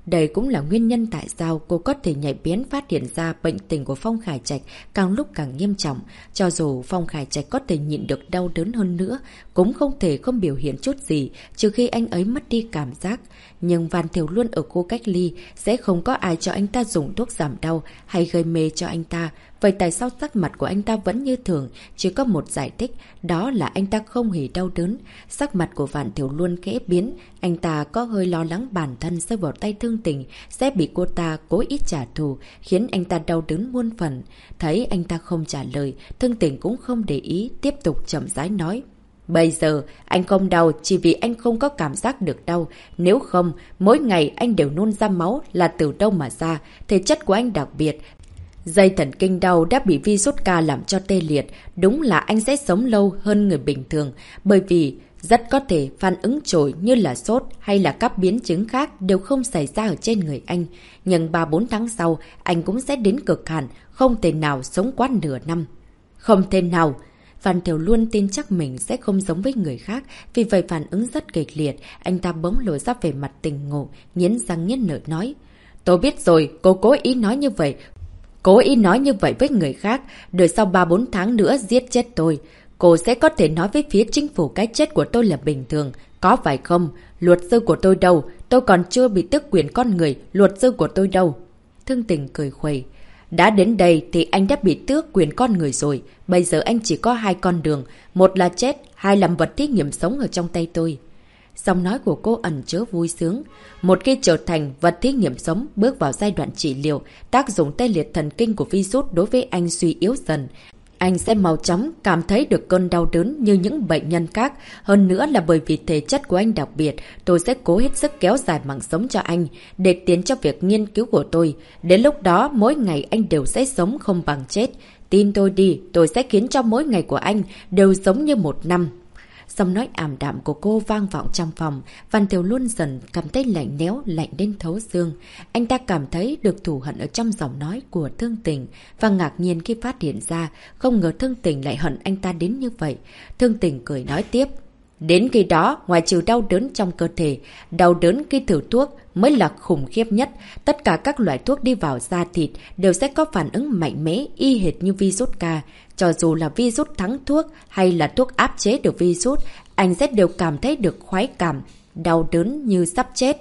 Đây cũng là nguyên nhân tại sao cô có thể nhạy bén phát hiện ra bệnh tình của Phong Khải Trạch càng lúc càng nghiêm trọng. Cho dù Phong Khải Trạch có thể nhịn được đau đớn hơn nữa, cũng không thể không biểu hiện chút gì trừ khi anh ấy mất đi cảm giác. Nhưng Văn Thiểu Luân ở khu cách ly sẽ không có ai cho anh ta dùng thuốc giảm đau hay gây mê cho anh ta. Vậy tại sao sắc mặt của anh ta vẫn như thường? Chỉ có một giải thích, đó là anh ta không hề đau đớn. Sắc mặt của Vạn Thiểu Luân khẽ biến, anh ta có hơi lo lắng bản thân rơi vào tay Thương Tình sẽ bị cô ta cố ý trả thù, khiến anh ta đau đớn muôn phần. Thấy anh ta không trả lời, Thương Tình cũng không để ý, tiếp tục chậm rãi nói. Bây giờ, anh không đau chỉ vì anh không có cảm giác được đau. Nếu không, mỗi ngày anh đều nôn ra máu là từ đâu mà ra. Thể chất của anh đặc biệt. Dây thần kinh đau đã bị virus K làm cho tê liệt. Đúng là anh sẽ sống lâu hơn người bình thường. Bởi vì rất có thể phản ứng trội như là sốt hay là các biến chứng khác đều không xảy ra ở trên người anh. Nhưng 3-4 tháng sau, anh cũng sẽ đến cực hạn, không thể nào sống quá nửa năm. Không thể nào! Phan Thiểu Luân tin chắc mình sẽ không giống với người khác, vì vậy phản ứng rất kịch liệt. Anh ta bỗng lộ ra về mặt tình ngộ, nghiến răng nghiến lợi nói. Tôi biết rồi, cô cố ý nói như vậy. Cố ý nói như vậy với người khác, đợi sau 3-4 tháng nữa giết chết tôi. Cô sẽ có thể nói với phía chính phủ cái chết của tôi là bình thường. Có phải không? Luật sư của tôi đâu? Tôi còn chưa bị tước quyền con người, luật sư của tôi đâu? Thương Tình cười khuẩy. Đã đến đây thì anh đã bị tước quyền con người rồi. Bây giờ anh chỉ có 2 con đường. Một là chết, 2 làm vật thí nghiệm sống ở trong tay tôi. Giọng nói của cô ẩn chứa vui sướng. Một khi trở thành vật thí nghiệm sống, bước vào giai đoạn trị liệu, tác dụng tê liệt thần kinh của virus đối với anh suy yếu dần. Anh sẽ mau chóng cảm thấy được cơn đau đớn như những bệnh nhân khác. Hơn nữa là bởi vì thể chất của anh đặc biệt, tôi sẽ cố hết sức kéo dài mạng sống cho anh, để tiến cho việc nghiên cứu của tôi. Đến lúc đó, mỗi ngày anh đều sẽ sống không bằng chết. Tin tôi đi, tôi sẽ khiến cho mỗi ngày của anh đều giống như 1 năm. Giọng nói ảm đạm của cô vang vọng trong phòng. Văn Thiểu Luân dần cảm thấy lạnh lẽo, lạnh đến thấu xương. Anh ta cảm thấy được thù hận ở trong giọng nói của Thương Tình và ngạc nhiên khi phát hiện ra không ngờ Thương Tình lại hận anh ta đến như vậy. Thương Tình cười nói tiếp. Đến khi đó, ngoài trừ đau đớn trong cơ thể, đau đớn khi thử thuốc mới là khủng khiếp nhất. Tất cả các loại thuốc đi vào da thịt đều sẽ có phản ứng mạnh mẽ y hệt như virus K. Cho dù là virus thắng thuốc hay là thuốc áp chế được virus, anh sẽ đều cảm thấy được khoái cảm, đau đớn như sắp chết.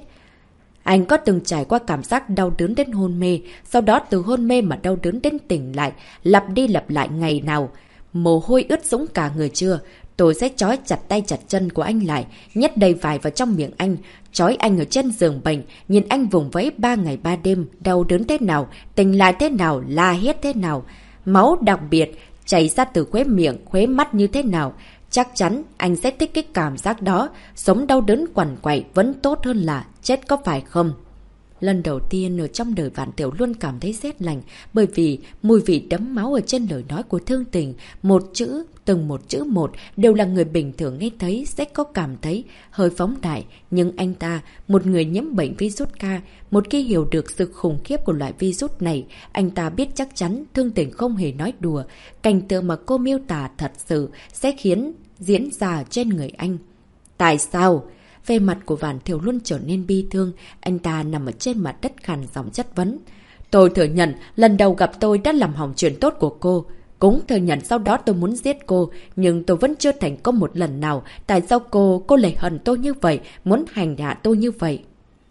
Anh có từng trải qua cảm giác đau đớn đến hôn mê, sau đó từ hôn mê mà đau đớn đến tỉnh lại, lặp đi lặp lại ngày nào. Mồ hôi ướt sũng cả người chưa? Tôi sẽ trói chặt tay chặt chân của anh lại, nhét đầy vải vào trong miệng anh, trói anh ở trên giường bệnh, nhìn anh vùng vẫy 3 ngày 3 đêm, đau đớn thế nào, tỉnh lại thế nào, la hét thế nào, máu đặc biệt chảy ra từ khóe miệng, khóe mắt như thế nào. Chắc chắn anh sẽ thích cái cảm giác đó, sống đau đớn quằn quại vẫn tốt hơn là chết, có phải không? Lần đầu tiên ở trong đời Vạn Tiểu Luân cảm thấy rét lạnh, bởi vì mùi vị đẫm máu ở trên lời nói của Thương Tình, một chữ, từng một chữ một, đều là người bình thường nghe thấy sẽ có cảm thấy hơi phóng đại. Nhưng anh ta, một người nhiễm bệnh virus K, một khi hiểu được sự khủng khiếp của loại virus này, anh ta biết chắc chắn Thương Tình không hề nói đùa. Cảnh tượng mà cô miêu tả thật sự sẽ khiến diễn ra trên người anh. Tại sao? Về mặt của Vạn Thiểu Luân trở nên bi thương, anh ta nằm ở trên mặt đất khàn giọng chất vấn. Tôi thừa nhận, lần đầu gặp tôi đã làm hỏng chuyện tốt của cô. Cũng thừa nhận sau đó tôi muốn giết cô, nhưng tôi vẫn chưa thành công một lần nào. Tại sao cô lại hận tôi như vậy, muốn hành hạ tôi như vậy?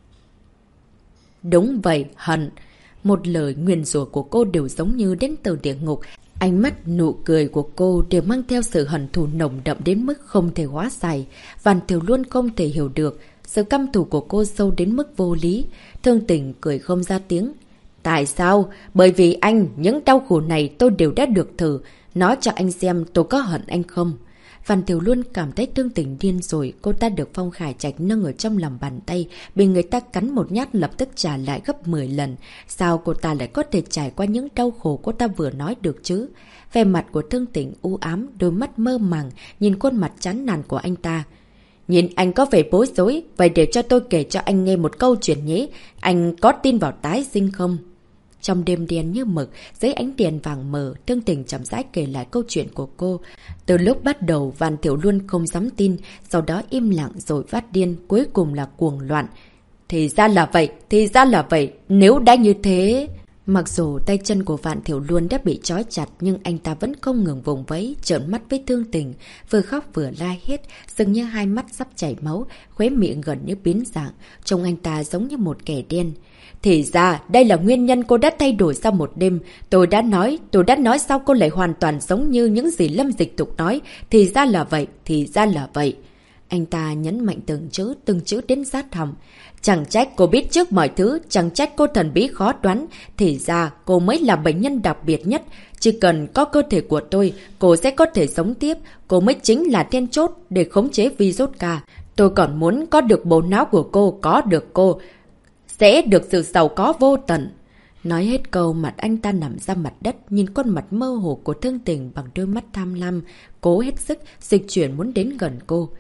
Đúng vậy, hận. Một lời nguyền rủa của cô đều giống như đến từ địa ngục. Ánh mắt, nụ cười của cô đều mang theo sự hận thù nồng đậm đến mức không thể hóa giải. Vạn Thiểu Luân không thể hiểu được sự căm thù của cô sâu đến mức vô lý. Thương Tình cười không ra tiếng. Tại sao? Bởi vì anh, những đau khổ này tôi đều đã được thử. Nói cho anh xem tôi có hận anh không? Vạn Thiểu Luân cảm thấy Thương Tình điên rồi. Cô ta được Phong Khải Trạch nâng ở trong lòng bàn tay, bị người ta cắn một nhát lập tức trả lại gấp 10 lần. Sao cô ta lại có thể trải qua những đau khổ cô ta vừa nói được chứ? Vẻ mặt của Thương Tình u ám, đôi mắt mơ màng, nhìn khuôn mặt chán nản của anh ta. Nhìn anh có vẻ bối rối, vậy để cho tôi kể cho anh nghe một câu chuyện nhé. Anh có tin vào tái sinh không? Trong đêm đen như mực, dưới ánh đèn vàng mờ, Thương Tình chậm rãi kể lại câu chuyện của cô. Từ lúc bắt đầu, Vạn Thiểu Luân không dám tin, sau đó im lặng rồi phát điên, cuối cùng là cuồng loạn. Thì ra là vậy, thì ra là vậy. Nếu đã như thế... Mặc dù tay chân của Vạn Thiểu Luân đã bị trói chặt nhưng anh ta vẫn không ngừng vùng vẫy, trợn mắt với Thương Tình, vừa khóc vừa la hét, dường như hai mắt sắp chảy máu, khóe miệng gần như biến dạng, trông anh ta giống như một kẻ điên. Thì ra, đây là nguyên nhân cô đã thay đổi sau một đêm. Tôi đã nói sao cô lại hoàn toàn giống như những gì Lâm Dịch Tục nói. Thì ra là vậy, thì ra là vậy. Anh ta nhấn mạnh từng chữ đến sát họng. Chẳng trách cô biết trước mọi thứ, chẳng trách cô thần bí khó đoán. Thì ra cô mới là bệnh nhân đặc biệt nhất. Chỉ cần có cơ thể của tôi, cô sẽ có thể sống tiếp. Cô mới chính là then chốt để khống chế virus K. Tôi còn muốn có được bộ não của cô, có được cô sẽ được sự giàu có vô tận. Nói hết câu, mặt anh ta nằm ra mặt đất, nhìn khuôn mặt mơ hồ của Thương Tình bằng đôi mắt tham lam, cố hết sức dịch chuyển muốn đến gần cô.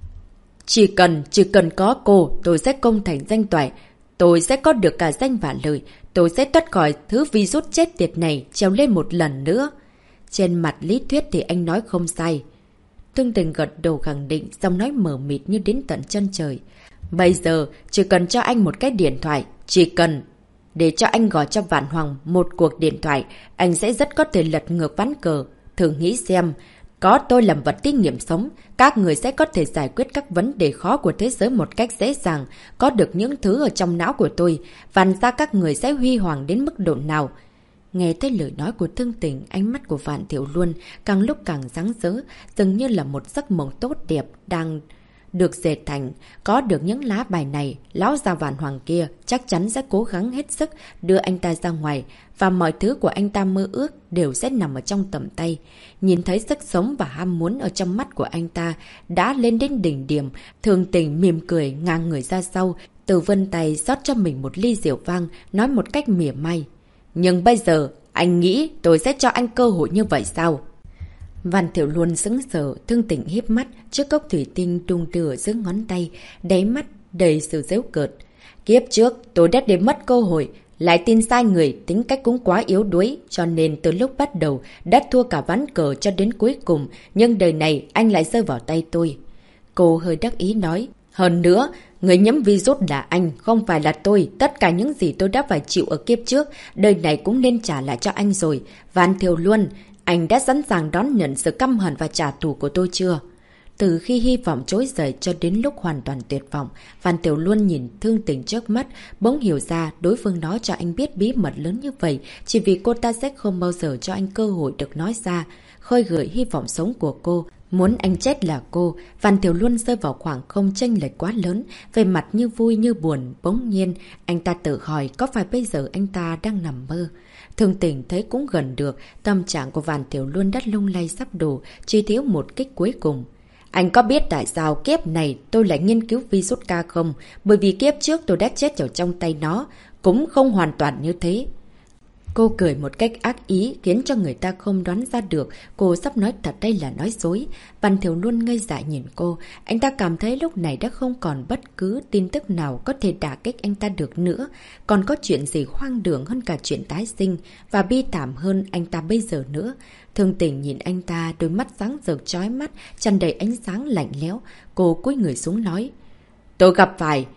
Chỉ cần có cô, tôi sẽ công thành danh toại. Tôi sẽ có được cả danh và lợi. Tôi sẽ thoát khỏi thứ virus chết tiệt này, trèo lên một lần nữa. Trên mặt lý thuyết thì anh nói không sai. Thương Tình gật đầu khẳng định, giọng nói mờ mịt như đến tận chân trời. Bây giờ, chỉ cần cho anh một cái điện thoại, chỉ cần để cho anh gọi cho Vạn Hoàng một cuộc điện thoại, anh sẽ rất có thể lật ngược ván cờ. Thử nghĩ xem, có tôi làm vật thí nghiệm sống, các người sẽ có thể giải quyết các vấn đề khó của thế giới một cách dễ dàng, có được những thứ ở trong não của tôi, và ra các người sẽ huy hoàng đến mức độ nào. Nghe thấy lời nói của Thương Tình, ánh mắt của Vạn Thiểu Luân càng lúc càng sáng rỡ, dường như là một giấc mộng tốt đẹp đang được dệt thành. Có được những lá bài này, lão già Vạn Hoàng kia chắc chắn sẽ cố gắng hết sức đưa anh ta ra ngoài, và mọi thứ của anh ta mơ ước đều sẽ nằm ở trong tầm tay. Nhìn thấy sức sống và ham muốn ở trong mắt của anh ta đã lên đến đỉnh điểm, Thương Tình mỉm cười ngang người ra sau, từ vân tay rót cho mình một ly rượu vang, nói một cách mỉa mai. Nhưng bây giờ, anh nghĩ tôi sẽ cho anh cơ hội như vậy sao? Vạn Thiểu Luân sững sờ, Thương Tình híp mắt trước cốc thủy tinh đung đưa giữa ngón tay, đáy mắt đầy sự giễu cợt. Kiếp trước, tôi đã để mất cơ hội, lại tin sai người, tính cách cũng quá yếu đuối, cho nên từ lúc bắt đầu đã thua cả ván cờ cho đến cuối cùng, nhưng đời này anh lại rơi vào tay tôi. Cô hơi đắc ý nói, hơn nữa, người nhiễm virus là anh, không phải là tôi. Tất cả những gì tôi đã phải chịu ở kiếp trước, đời này cũng nên trả lại cho anh rồi. Vạn Thiểu Luân, anh đã sẵn sàng đón nhận sự căm hận và trả thù của tôi chưa? Từ khi hy vọng trỗi dậy cho đến lúc hoàn toàn tuyệt vọng, Vạn Thiểu Luân nhìn Thương Tình trước mắt, bỗng hiểu ra đối phương nói cho anh biết bí mật lớn như vậy, chỉ vì cô ta sẽ không bao giờ cho anh cơ hội được nói ra, khơi gợi hy vọng sống của cô. Muốn anh chết là cô. Vạn Thiểu Luân rơi vào khoảng không chênh lệch quá lớn, về mặt như vui như buồn. Bỗng nhiên, anh ta tự hỏi có phải bây giờ anh ta đang nằm mơ. Thương Tình thấy cũng gần được, tâm trạng của Vạn Thiểu Luân đã lung lay sắp đổ, chỉ thiếu một kích cuối cùng. Anh có biết tại sao kiếp này tôi lại nghiên cứu virus K không? Bởi vì kiếp trước tôi đã chết ở trong tay nó, cũng không hoàn toàn như thế. Cô cười một cách ác ý khiến cho người ta không đoán ra được cô sắp nói thật hay là nói dối. Vạn Thiểu Luân ngây dại nhìn cô. Anh ta cảm thấy lúc này đã không còn bất cứ tin tức nào có thể đả kích anh ta được nữa. Còn có chuyện gì hoang đường hơn cả chuyện tái sinh và bi thảm hơn anh ta bây giờ nữa. Thương Tình nhìn anh ta, đôi mắt sáng rực chói mắt, tràn đầy ánh sáng lạnh lẽo. Cô cúi người xuống nói. Tôi gặp phải.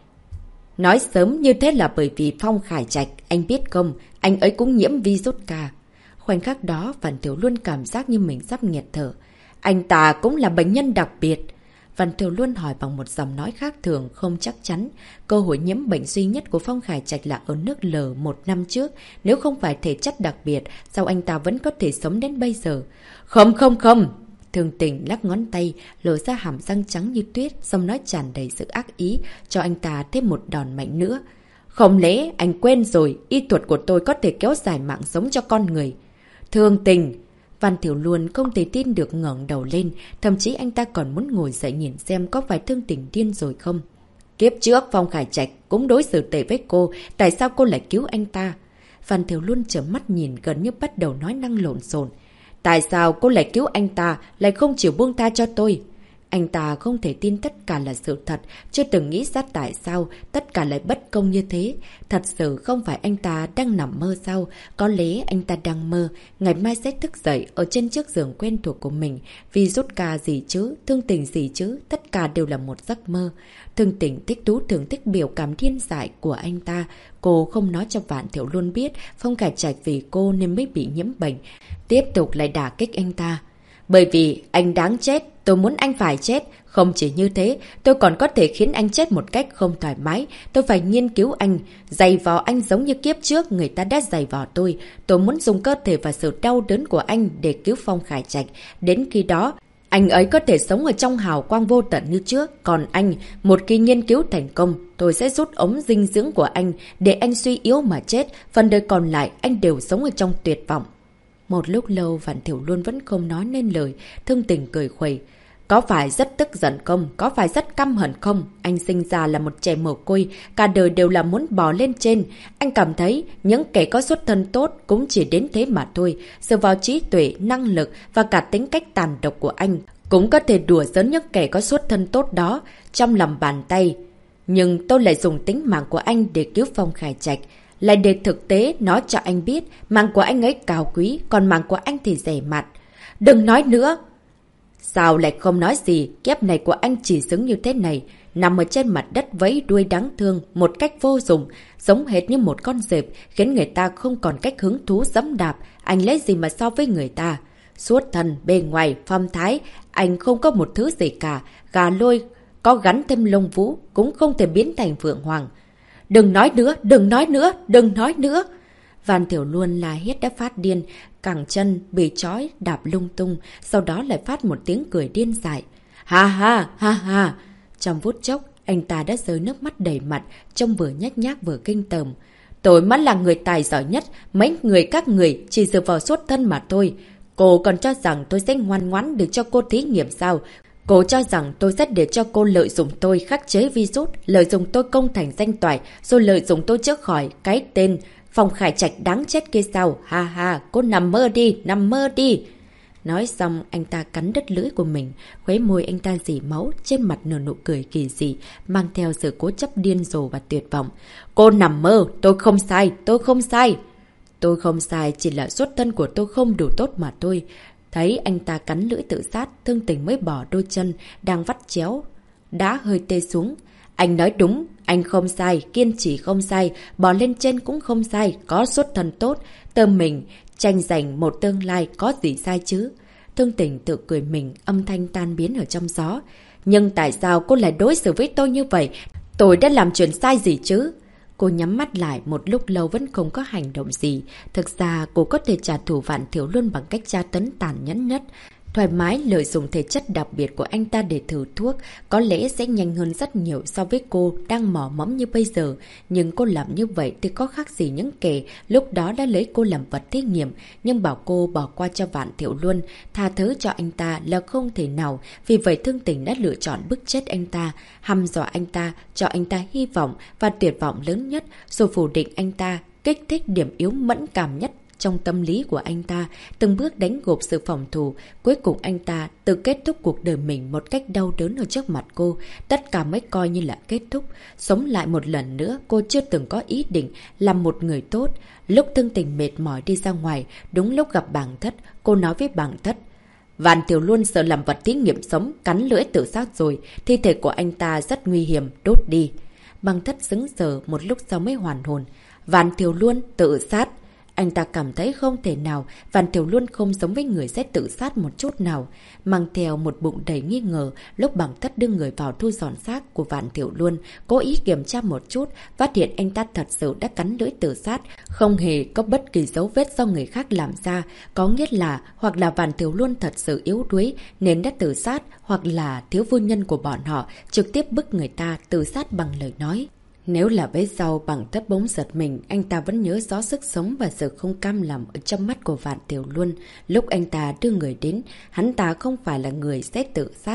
Nói sớm như thế là bởi vì Phong Khải Trạch, anh biết không, anh ấy cũng nhiễm virus K. Khoảnh khắc đó, Vạn Thiểu Luân cảm giác như mình sắp nghẹt thở. Anh ta cũng là bệnh nhân đặc biệt. Vạn Thiểu Luân hỏi bằng một giọng nói khác thường, không chắc chắn. Cơ hội nhiễm bệnh duy nhất của Phong Khải Trạch là ở nước L 1 năm trước. Nếu không phải thể chất đặc biệt, sao anh ta vẫn có thể sống đến bây giờ? Không. Thương Tình lắc ngón tay, lộ ra hàm răng trắng như tuyết, giọng nói tràn đầy sự ác ý, cho anh ta thêm một đòn mạnh nữa. Không lẽ anh quên rồi, y thuật của tôi có thể kéo dài mạng sống cho con người. Thương Tình! Vạn Thiểu Luân không thể tin được ngẩng đầu lên, thậm chí anh ta còn muốn ngồi dậy nhìn xem có phải Thương Tình điên rồi không. Kiếp trước Phong Khải Trạch cũng đối xử tệ với cô, tại sao cô lại cứu anh ta? Vạn Thiểu Luân trợn mắt nhìn, gần như bắt đầu nói năng lộn xộn. Tại sao cô lại cứu anh ta, lại không chịu buông tha cho tôi? Anh ta không thể tin tất cả là sự thật, chưa từng nghĩ ra tại sao tất cả lại bất công như thế. Thật sự không phải anh ta đang nằm mơ sao? Có lẽ anh ta đang mơ, ngày mai sẽ thức dậy ở trên chiếc giường quen thuộc của mình. Vì rút ca gì chứ, thương tình gì chứ, tất cả đều là một giấc mơ. Thương tình Tích Tú thường thích biểu cảm điên dại của anh ta. Cô không nói cho Vạn Thiểu Luân biết Phong Khải Trạch vì cô nên mới bị nhiễm bệnh. Tiếp tục lại đả kích anh ta. Bởi vì anh đáng chết, tôi muốn anh phải chết. Không chỉ như thế, tôi còn có thể khiến anh chết một cách không thoải mái. Tôi phải nghiên cứu anh, giày vò anh giống như kiếp trước người ta đã giày vò tôi. Tôi muốn dùng cơ thể và sự đau đớn của anh để cứu Phong Khải Trạch. Đến khi đó, anh ấy có thể sống ở trong hào quang vô tận như trước. Còn anh, một khi nghiên cứu thành công, tôi sẽ rút ống dinh dưỡng của anh để anh suy yếu mà chết. Phần đời còn lại, anh đều sống ở trong tuyệt vọng. Một lúc lâu Vạn Thiểu Luân vẫn không nói nên lời, Thương Tình cười khuẩy. Có phải rất tức giận không? Có phải rất căm hận không? Anh sinh ra là một trẻ mồ côi, cả đời đều là muốn bò lên trên. Anh cảm thấy những kẻ có xuất thân tốt cũng chỉ đến thế mà thôi. Dựa vào trí tuệ, năng lực và cả tính cách tàn độc của anh, cũng có thể đùa giỡn những kẻ có xuất thân tốt đó trong lòng bàn tay. Nhưng tôi lại dùng tính mạng của anh để cứu Phong Khải Trạch. Lại để thực tế nói cho anh biết mạng của anh ấy cao quý, còn mạng của anh thì rẻ mạt. Đừng nói nữa! Sao lại không nói gì, kiếp này của anh chỉ xứng như thế này, nằm ở trên mặt đất vẫy đuôi đáng thương, một cách vô dụng, giống hệt như một con dẹp, khiến người ta không còn cách hứng thú giẫm đạp. Anh lấy gì mà so với người ta? Suốt thân, bề ngoài, phong thái, anh không có một thứ gì cả, gà lôi, có gắn thêm lông vũ, cũng không thể biến thành phượng hoàng. Đừng nói nữa, đừng nói nữa, đừng nói nữa! Vạn Thiểu Luân la hét đã phát điên, cẳng chân bị trói đạp lung tung, sau đó lại phát một tiếng cười điên dại. Ha ha, ha ha! Trong phút chốc, anh ta đã rơi nước mắt đầy mặt, trông vừa nhếch nhác vừa kinh tởm. Tôi mới là người tài giỏi nhất, mấy người các người chỉ dựa vào xuất thân mà thôi. Cô còn cho rằng tôi sẽ ngoan ngoãn để cho cô thí nghiệm sao? Cô cho rằng tôi sẽ để cho cô lợi dụng tôi khắc chế virus, lợi dụng tôi công thành danh toại, rồi lợi dụng tôi chữa khỏi cái tên Phong Khải Trạch đáng chết kia sao? Ha ha, cô nằm mơ đi, nằm mơ đi! Nói xong, anh ta cắn đứt lưỡi của mình, khóe môi anh ta rỉ máu, trên mặt nở nụ cười kỳ dị, mang theo sự cố chấp điên rồ và tuyệt vọng. Cô nằm mơ, tôi không sai, tôi không sai! Tôi không sai, chỉ là xuất thân của tôi không đủ tốt mà thôi. Thấy anh ta cắn lưỡi tự sát, Thương Tình mới bỏ đôi chân đang vắt chéo đá hơi tê xuống. Anh nói đúng, anh không sai, kiên trì không sai, bò lên trên cũng không sai, có xuất thân tốt, tơm mình, tranh giành một tương lai, có gì sai chứ? Thương Tình tự cười mình, âm thanh tan biến ở trong gió. Nhưng tại sao cô lại đối xử với tôi như vậy? Tôi đã làm chuyện sai gì chứ? Cô nhắm mắt lại một lúc lâu vẫn không có hành động gì. Thực ra cô có thể trả thù Vạn Thiểu Luân bằng cách tra tấn tàn nhẫn nhất. Thoải mái lợi dụng thể chất đặc biệt của anh ta để thử thuốc, có lẽ sẽ nhanh hơn rất nhiều so với cô đang mò mẫm như bây giờ. Nhưng cô làm như vậy thì có khác gì những kẻ lúc đó đã lấy cô làm vật thí nghiệm. Nhưng bảo cô bỏ qua cho Vạn Thiểu Luân, tha thứ cho anh ta là không thể nào. Vì vậy Thương Tình đã lựa chọn bức chết anh ta, hăm dọa anh ta, cho anh ta hy vọng và tuyệt vọng lớn nhất, rồi phủ định anh ta, kích thích điểm yếu mẫn cảm nhất trong tâm lý của anh ta, từng bước đánh gục sự phòng thủ. Cuối cùng anh ta tự kết thúc cuộc đời mình một cách đau đớn ở trước mặt cô. Tất cả mới coi như là kết thúc. Sống lại một lần nữa, cô chưa từng có ý định làm một người tốt. Lúc Thương Tình mệt mỏi đi ra ngoài, đúng lúc gặp Bàng Thất, cô nói với Bàng Thất. Vạn Thiểu Luân sợ làm vật thí nghiệm sống, cắn lưỡi tự sát rồi. Thi thể của anh ta rất nguy hiểm, đốt đi. Bàng Thất sững sờ một lúc sau mới hoàn hồn. Vạn Thiểu Luân tự sát. Anh ta cảm thấy không thể nào, Vạn Thiểu Luân không giống với người sẽ tự sát một chút nào. Mang theo một bụng đầy nghi ngờ, lúc Bàng Thất đưa người vào thu dọn xác của Vạn Thiểu Luân, cố ý kiểm tra một chút, phát hiện anh ta thật sự đã cắn lưỡi tự sát, không hề có bất kỳ dấu vết do người khác làm ra. Có nghĩa là hoặc là Vạn Thiểu Luân thật sự yếu đuối nên đã tự sát, hoặc là thiếu phu nhân của bọn họ trực tiếp bức người ta tự sát bằng lời nói. Nếu là với sau, Bàng Thất bỗng giật mình, anh ta vẫn nhớ rõ sức sống và sự không cam lòng ở trong mắt của Vạn Thiểu Luân. Lúc anh ta đưa người đến, hắn ta không phải là người sẽ tự sát.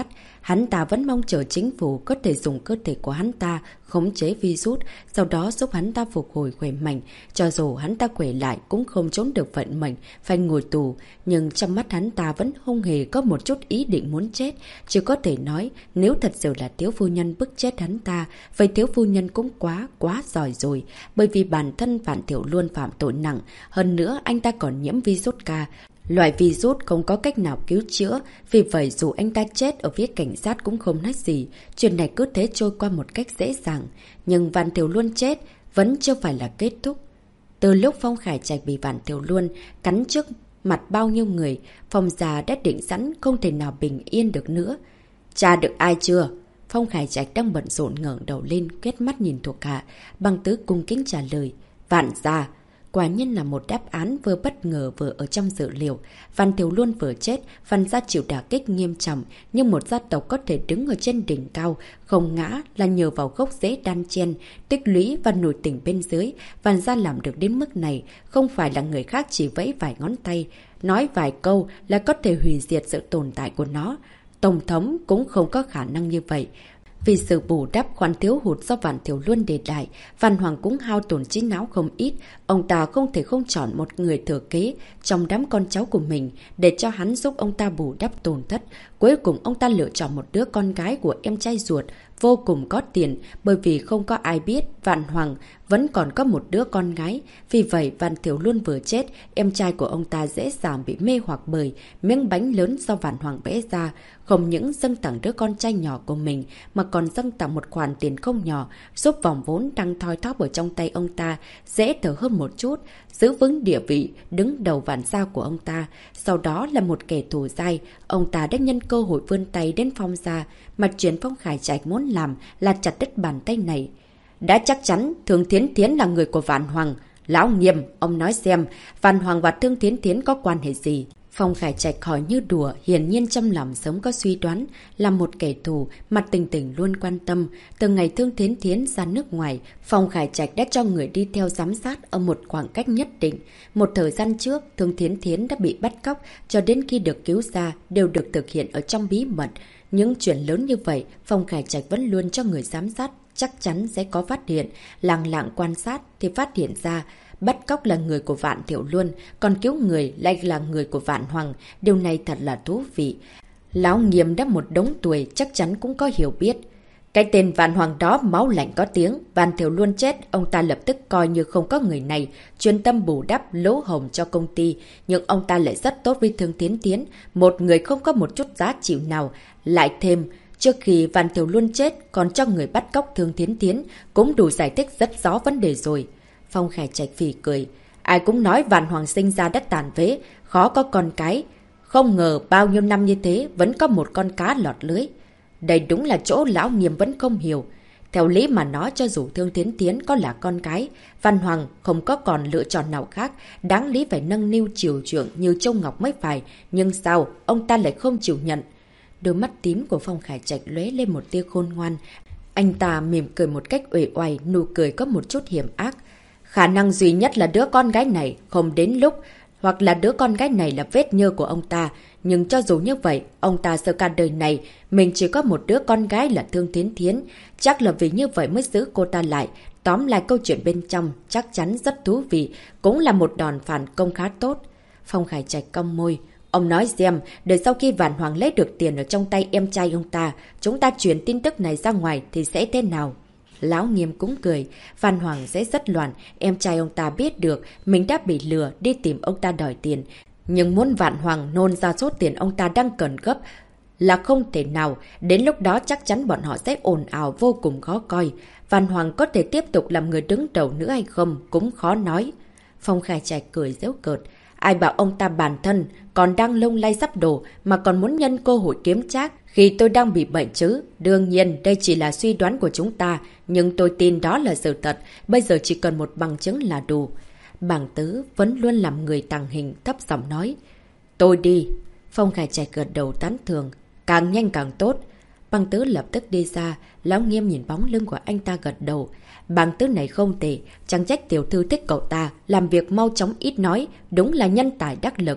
hắn ta vẫn mong chờ chính phủ có thể dùng cơ thể của hắn ta khống chế virus, sau đó giúp hắn ta phục hồi khỏe mạnh. Cho dù hắn ta khỏe lại cũng không trốn được vận mệnh, phải ngồi tù. Nhưng trong mắt hắn ta vẫn không hề có một chút ý định muốn chết. Chỉ có thể nói, nếu thật sự là Tiếu phu nhân bức chết hắn ta, vậy Tiếu phu nhân cũng quá giỏi rồi. Bởi vì bản thân Vạn Tiểu Luân phạm tội nặng, hơn nữa anh ta còn nhiễm virus K. Loại virus không có cách nào cứu chữa, vì vậy dù anh ta chết ở phía cảnh sát cũng không nói gì, chuyện này cứ thế trôi qua một cách dễ dàng. Nhưng Vạn Tiểu Luân chết vẫn chưa phải là kết thúc. Từ lúc Phong Khải Trạch bị Vạn Tiểu Luân cắn trước mặt bao nhiêu người, Phong gia đã định sẵn không thể nào bình yên được nữa. Tra được ai chưa? Phong Khải Trạch đang bận rộn ngẩng đầu lên, quét mắt nhìn thuộc hạ, Băng Tứ cung kính trả lời. Vạn gia. Quả nhiên là một đáp án vừa bất ngờ vừa ở trong dự liệu. Vạn Tiểu Luân vừa chết, Vạn gia chịu đả kích nghiêm trọng, nhưng một gia tộc có thể đứng ở trên đỉnh cao, không ngã là nhờ vào gốc rễ đan chen, tích lũy và nổi tình bên dưới. Vạn gia làm được đến mức này, không phải là người khác chỉ vẫy vài ngón tay, nói vài câu là có thể hủy diệt sự tồn tại của nó. Tổng thống cũng không có khả năng như vậy. Vì sự bù đắp khoản thiếu hụt do Vạn Tiểu Luân để lại, Văn Hoàng cũng hao tổn trí não không ít. Ông ta không thể không chọn một người thừa kế trong đám con cháu của mình để cho hắn giúp ông ta bù đắp tổn thất. Cuối cùng ông ta lựa chọn một đứa con gái của em trai ruột, vô cùng có tiền, bởi vì không có ai biết Vạn Hoàng vẫn còn có một đứa con gái. Vì vậy Vạn Tiểu Luân vừa chết, em trai của ông ta dễ dàng bị mê hoặc bởi miếng bánh lớn do Vạn Hoàng vẽ ra. Không những dâng tặng đứa con trai nhỏ của mình mà còn dâng tặng một khoản tiền không nhỏ, giúp vòng vốn đang thoi thóp ở trong tay ông ta dễ thở hơn một chút, giữ vững địa vị đứng đầu Vạn gia của ông ta. Sau đó là một kẻ thù dai, ông ta đã nhân cơ hội vươn tay đến Phong gia, mà chuyện Phong Khải Trạch muốn làm là chặt đứt bàn tay này. Đã chắc chắn Thương Thiến Thiến là người của Vạn Hoàng. Lão Nghiêm, ông nói xem, Vạn Hoàng và Thương Thiến Thiến có quan hệ gì? Phong Khải Trạch hỏi như đùa, hiển nhiên trong lòng sớm có suy đoán, là một kẻ thù, mặt Tình Tình luôn quan tâm. Từ ngày Thương Thiến Thiến ra nước ngoài, Phong Khải Trạch đã cho người đi theo giám sát ở một khoảng cách nhất định. Một thời gian trước, Thương Thiến Thiến đã bị bắt cóc, cho đến khi được cứu ra, đều được thực hiện ở trong bí mật. Những chuyện lớn như vậy, Phong Khải Trạch vẫn luôn cho người giám sát, chắc chắn sẽ có phát hiện. Lặng lặng quan sát thì phát hiện ra, bắt cóc là người của Vạn Tiểu Luân, còn cứu người lại là người của Vạn Hoàng. Điều này thật là thú vị. Lão Nghiêm đã một đống tuổi, chắc chắn cũng có hiểu biết. Cái tên Vạn Hoàng đó máu lạnh có tiếng, Vạn Tiểu Luân chết, ông ta lập tức coi như không có người này, chuyên tâm bù đắp lỗ hổng cho công ty. Nhưng ông ta lại rất tốt với Thương Thiến Thiến, một người không có một chút giá trị nào. Lại thêm, trước khi Vạn Tiểu Luân chết, còn cho người bắt cóc Thương Thiến Thiến, cũng đủ giải thích rất rõ vấn đề rồi. Phong Khải Trạch phì cười. Ai cũng nói Vạn Hoàng sinh ra đất tàn phế, khó có con cái. Không ngờ bao nhiêu năm như thế vẫn có một con cá lọt lưới. Đây đúng là chỗ Lão Nghiêm vẫn không hiểu. Theo lý mà nói, cho dù Thương Thiến Thiến có là con cái, Vạn Hoàng không có còn lựa chọn nào khác, đáng lý phải nâng niu chiều chuộng như Châu Ngọc mới phải. Nhưng sao ông ta lại không chịu nhận? Đôi mắt tím của Phong Khải Trạch lóe lên một tia khôn ngoan. Anh ta mỉm cười một cách uể oải, nụ cười có một chút hiểm ác. Khả năng duy nhất là đứa con gái này không đến lúc, hoặc là đứa con gái này là vết nhơ của ông ta. Nhưng cho dù như vậy, ông ta sơ cả đời này, mình chỉ có một đứa con gái là Thương Thiến Thiến. Chắc là vì như vậy mới giữ cô ta lại. Tóm lại câu chuyện bên trong chắc chắn rất thú vị, cũng là một đòn phản công khá tốt. Phong Khải Trạch cong môi. Ông nói xem, để sau khi Vạn Hoàng lấy được tiền ở trong tay em trai ông ta, chúng ta truyền tin tức này ra ngoài thì sẽ thế nào? Lão Nghiêm cũng cười. Vạn Hoàng sẽ rất loạn, em trai ông ta biết được mình đã bị lừa đi tìm ông ta đòi tiền. Nhưng muốn Vạn Hoàng nôn ra số tiền ông ta đang cần gấp là không thể nào. Đến lúc đó chắc chắn bọn họ sẽ ồn ào vô cùng khó coi. Vạn Hoàng có thể tiếp tục làm người đứng đầu nữa hay không cũng khó nói. Phong Khải Trạch cười giễu cợt. Ai bảo ông ta bản thân còn đang lung lay sắp đổ mà còn muốn nhân cơ hội kiếm trác khi tôi đang bị bệnh chứ. Đương nhiên đây chỉ là suy đoán của chúng ta, nhưng tôi tin đó là sự thật. Bây giờ chỉ cần một bằng chứng là đủ. Bàng Tứ vẫn luôn làm người tàng hình, thấp giọng nói. Tôi đi. Phong Khải Trạch gật đầu tán thường. Càng nhanh càng tốt. Bàng Tứ lập tức đi ra. Lão Nghiêm nhìn bóng lưng của anh ta gật đầu. Bàng Tứ này không tệ, chẳng trách tiểu thư thích cậu ta, làm việc mau chóng ít nói, đúng là nhân tài đắc lực.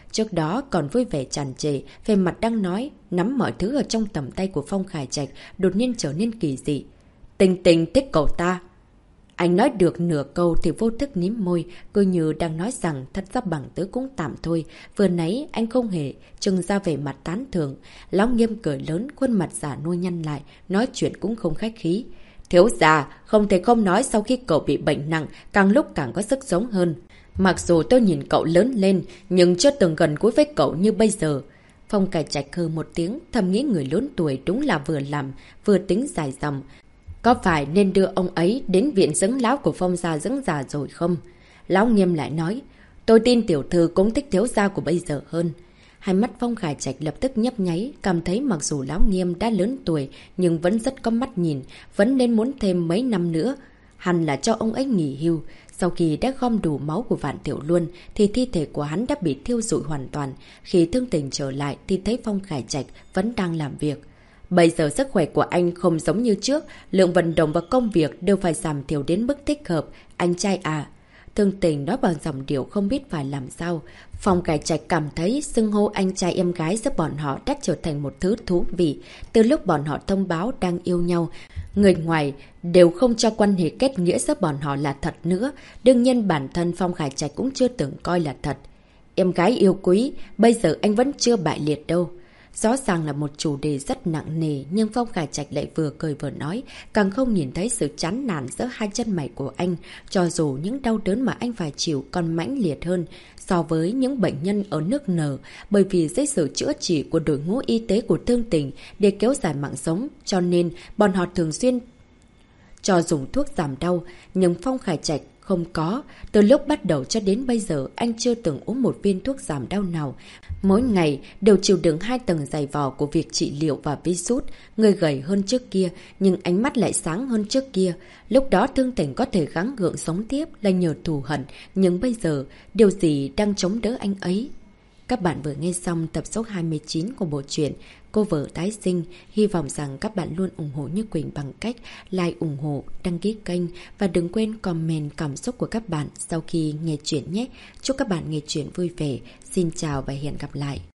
Trước đó còn vui vẻ tràn trề, về mặt đang nói, nắm mọi thứ ở trong tầm tay của Phong Khải Trạch, đột nhiên trở nên kỳ dị. Tình tình thích cậu ta. Anh nói được nửa câu thì vô thức mím môi, cứ như đang nói rằng thật ra bằng tớ cũng tạm thôi. Vừa nãy anh không hề trưng ra vẻ mặt tán thưởng. Lão Nghiêm cười lớn, khuôn mặt giả nuôi nhăn lại, nói chuyện cũng không khách khí. Thiếu gia, không thể không nói sau khi cậu bị bệnh nặng, càng lúc càng có sức sống hơn. Mặc dù tôi nhìn cậu lớn lên, nhưng chưa từng gần gũi với cậu như bây giờ. Phong Khải Trạch hừ một tiếng, thầm nghĩ người lớn tuổi đúng là vừa làm, vừa tính dài dòng. Có phải nên đưa ông ấy đến viện dưỡng lão của Phong gia dưỡng già rồi không? Lão Nghiêm lại nói, tôi tin tiểu thư cũng thích thiếu gia của bây giờ hơn. Hai mắt Phong Khải Trạch lập tức nhấp nháy, cảm thấy mặc dù Lão Nghiêm đã lớn tuổi nhưng vẫn rất có mắt nhìn, vẫn nên muốn thêm mấy năm nữa. Hẳn là cho ông ấy nghỉ hưu. Sau khi đã gom đủ máu của Vạn Tiểu Luân thì thi thể của hắn đã bị thiêu rụi hoàn toàn. Khi thương tình trở lại thì thấy Phong Khải Trạch vẫn đang làm việc. Bây giờ sức khỏe của anh không giống như trước, lượng vận động và công việc đều phải giảm thiểu đến mức thích hợp. Anh trai à. Thương tình nói bằng giọng điệu không biết phải làm sao. Phong Khải Trạch cảm thấy xưng hô anh trai em gái giữa bọn họ đã trở thành một thứ thú vị. Từ lúc bọn họ thông báo đang yêu nhau, người ngoài đều không cho quan hệ kết nghĩa giữa bọn họ là thật nữa. Đương nhiên bản thân Phong Khải Trạch cũng chưa từng coi là thật. Em gái yêu quý, bây giờ anh vẫn chưa bại liệt đâu. Rõ ràng là một chủ đề rất nặng nề, nhưng Phong Khải Trạch lại vừa cười vừa nói, càng không nhìn thấy sự chán nản giữa hai chân mày của anh, cho dù những đau đớn mà anh phải chịu còn mãnh liệt hơn so với những bệnh nhân ở nước nở, bởi vì dưới sự chữa trị của đội ngũ y tế của Thương Tình để kéo dài mạng sống, cho nên bọn họ thường xuyên cho dùng thuốc giảm đau, nhưng Phong Khải Trạch không có. Từ lúc bắt đầu cho đến bây giờ, anh chưa từng uống một viên thuốc giảm đau nào. Mỗi ngày đều chịu đựng 2 tầng dày vò của việc trị liệu và virus. Người gầy hơn trước kia, nhưng ánh mắt lại sáng hơn trước kia. Lúc đó Thương Tình có thể gắng gượng sống tiếp là nhờ thù hận, nhưng bây giờ, điều gì đang chống đỡ anh ấy? Các bạn vừa nghe xong tập số 29 của bộ truyện Cô vợ tái sinh. Hy vọng rằng các bạn luôn ủng hộ Như Quỳnh bằng cách like, ủng hộ, đăng ký kênh và đừng quên comment cảm xúc của các bạn sau khi nghe chuyện nhé. Chúc các bạn nghe chuyện vui vẻ. Xin chào và hẹn gặp lại.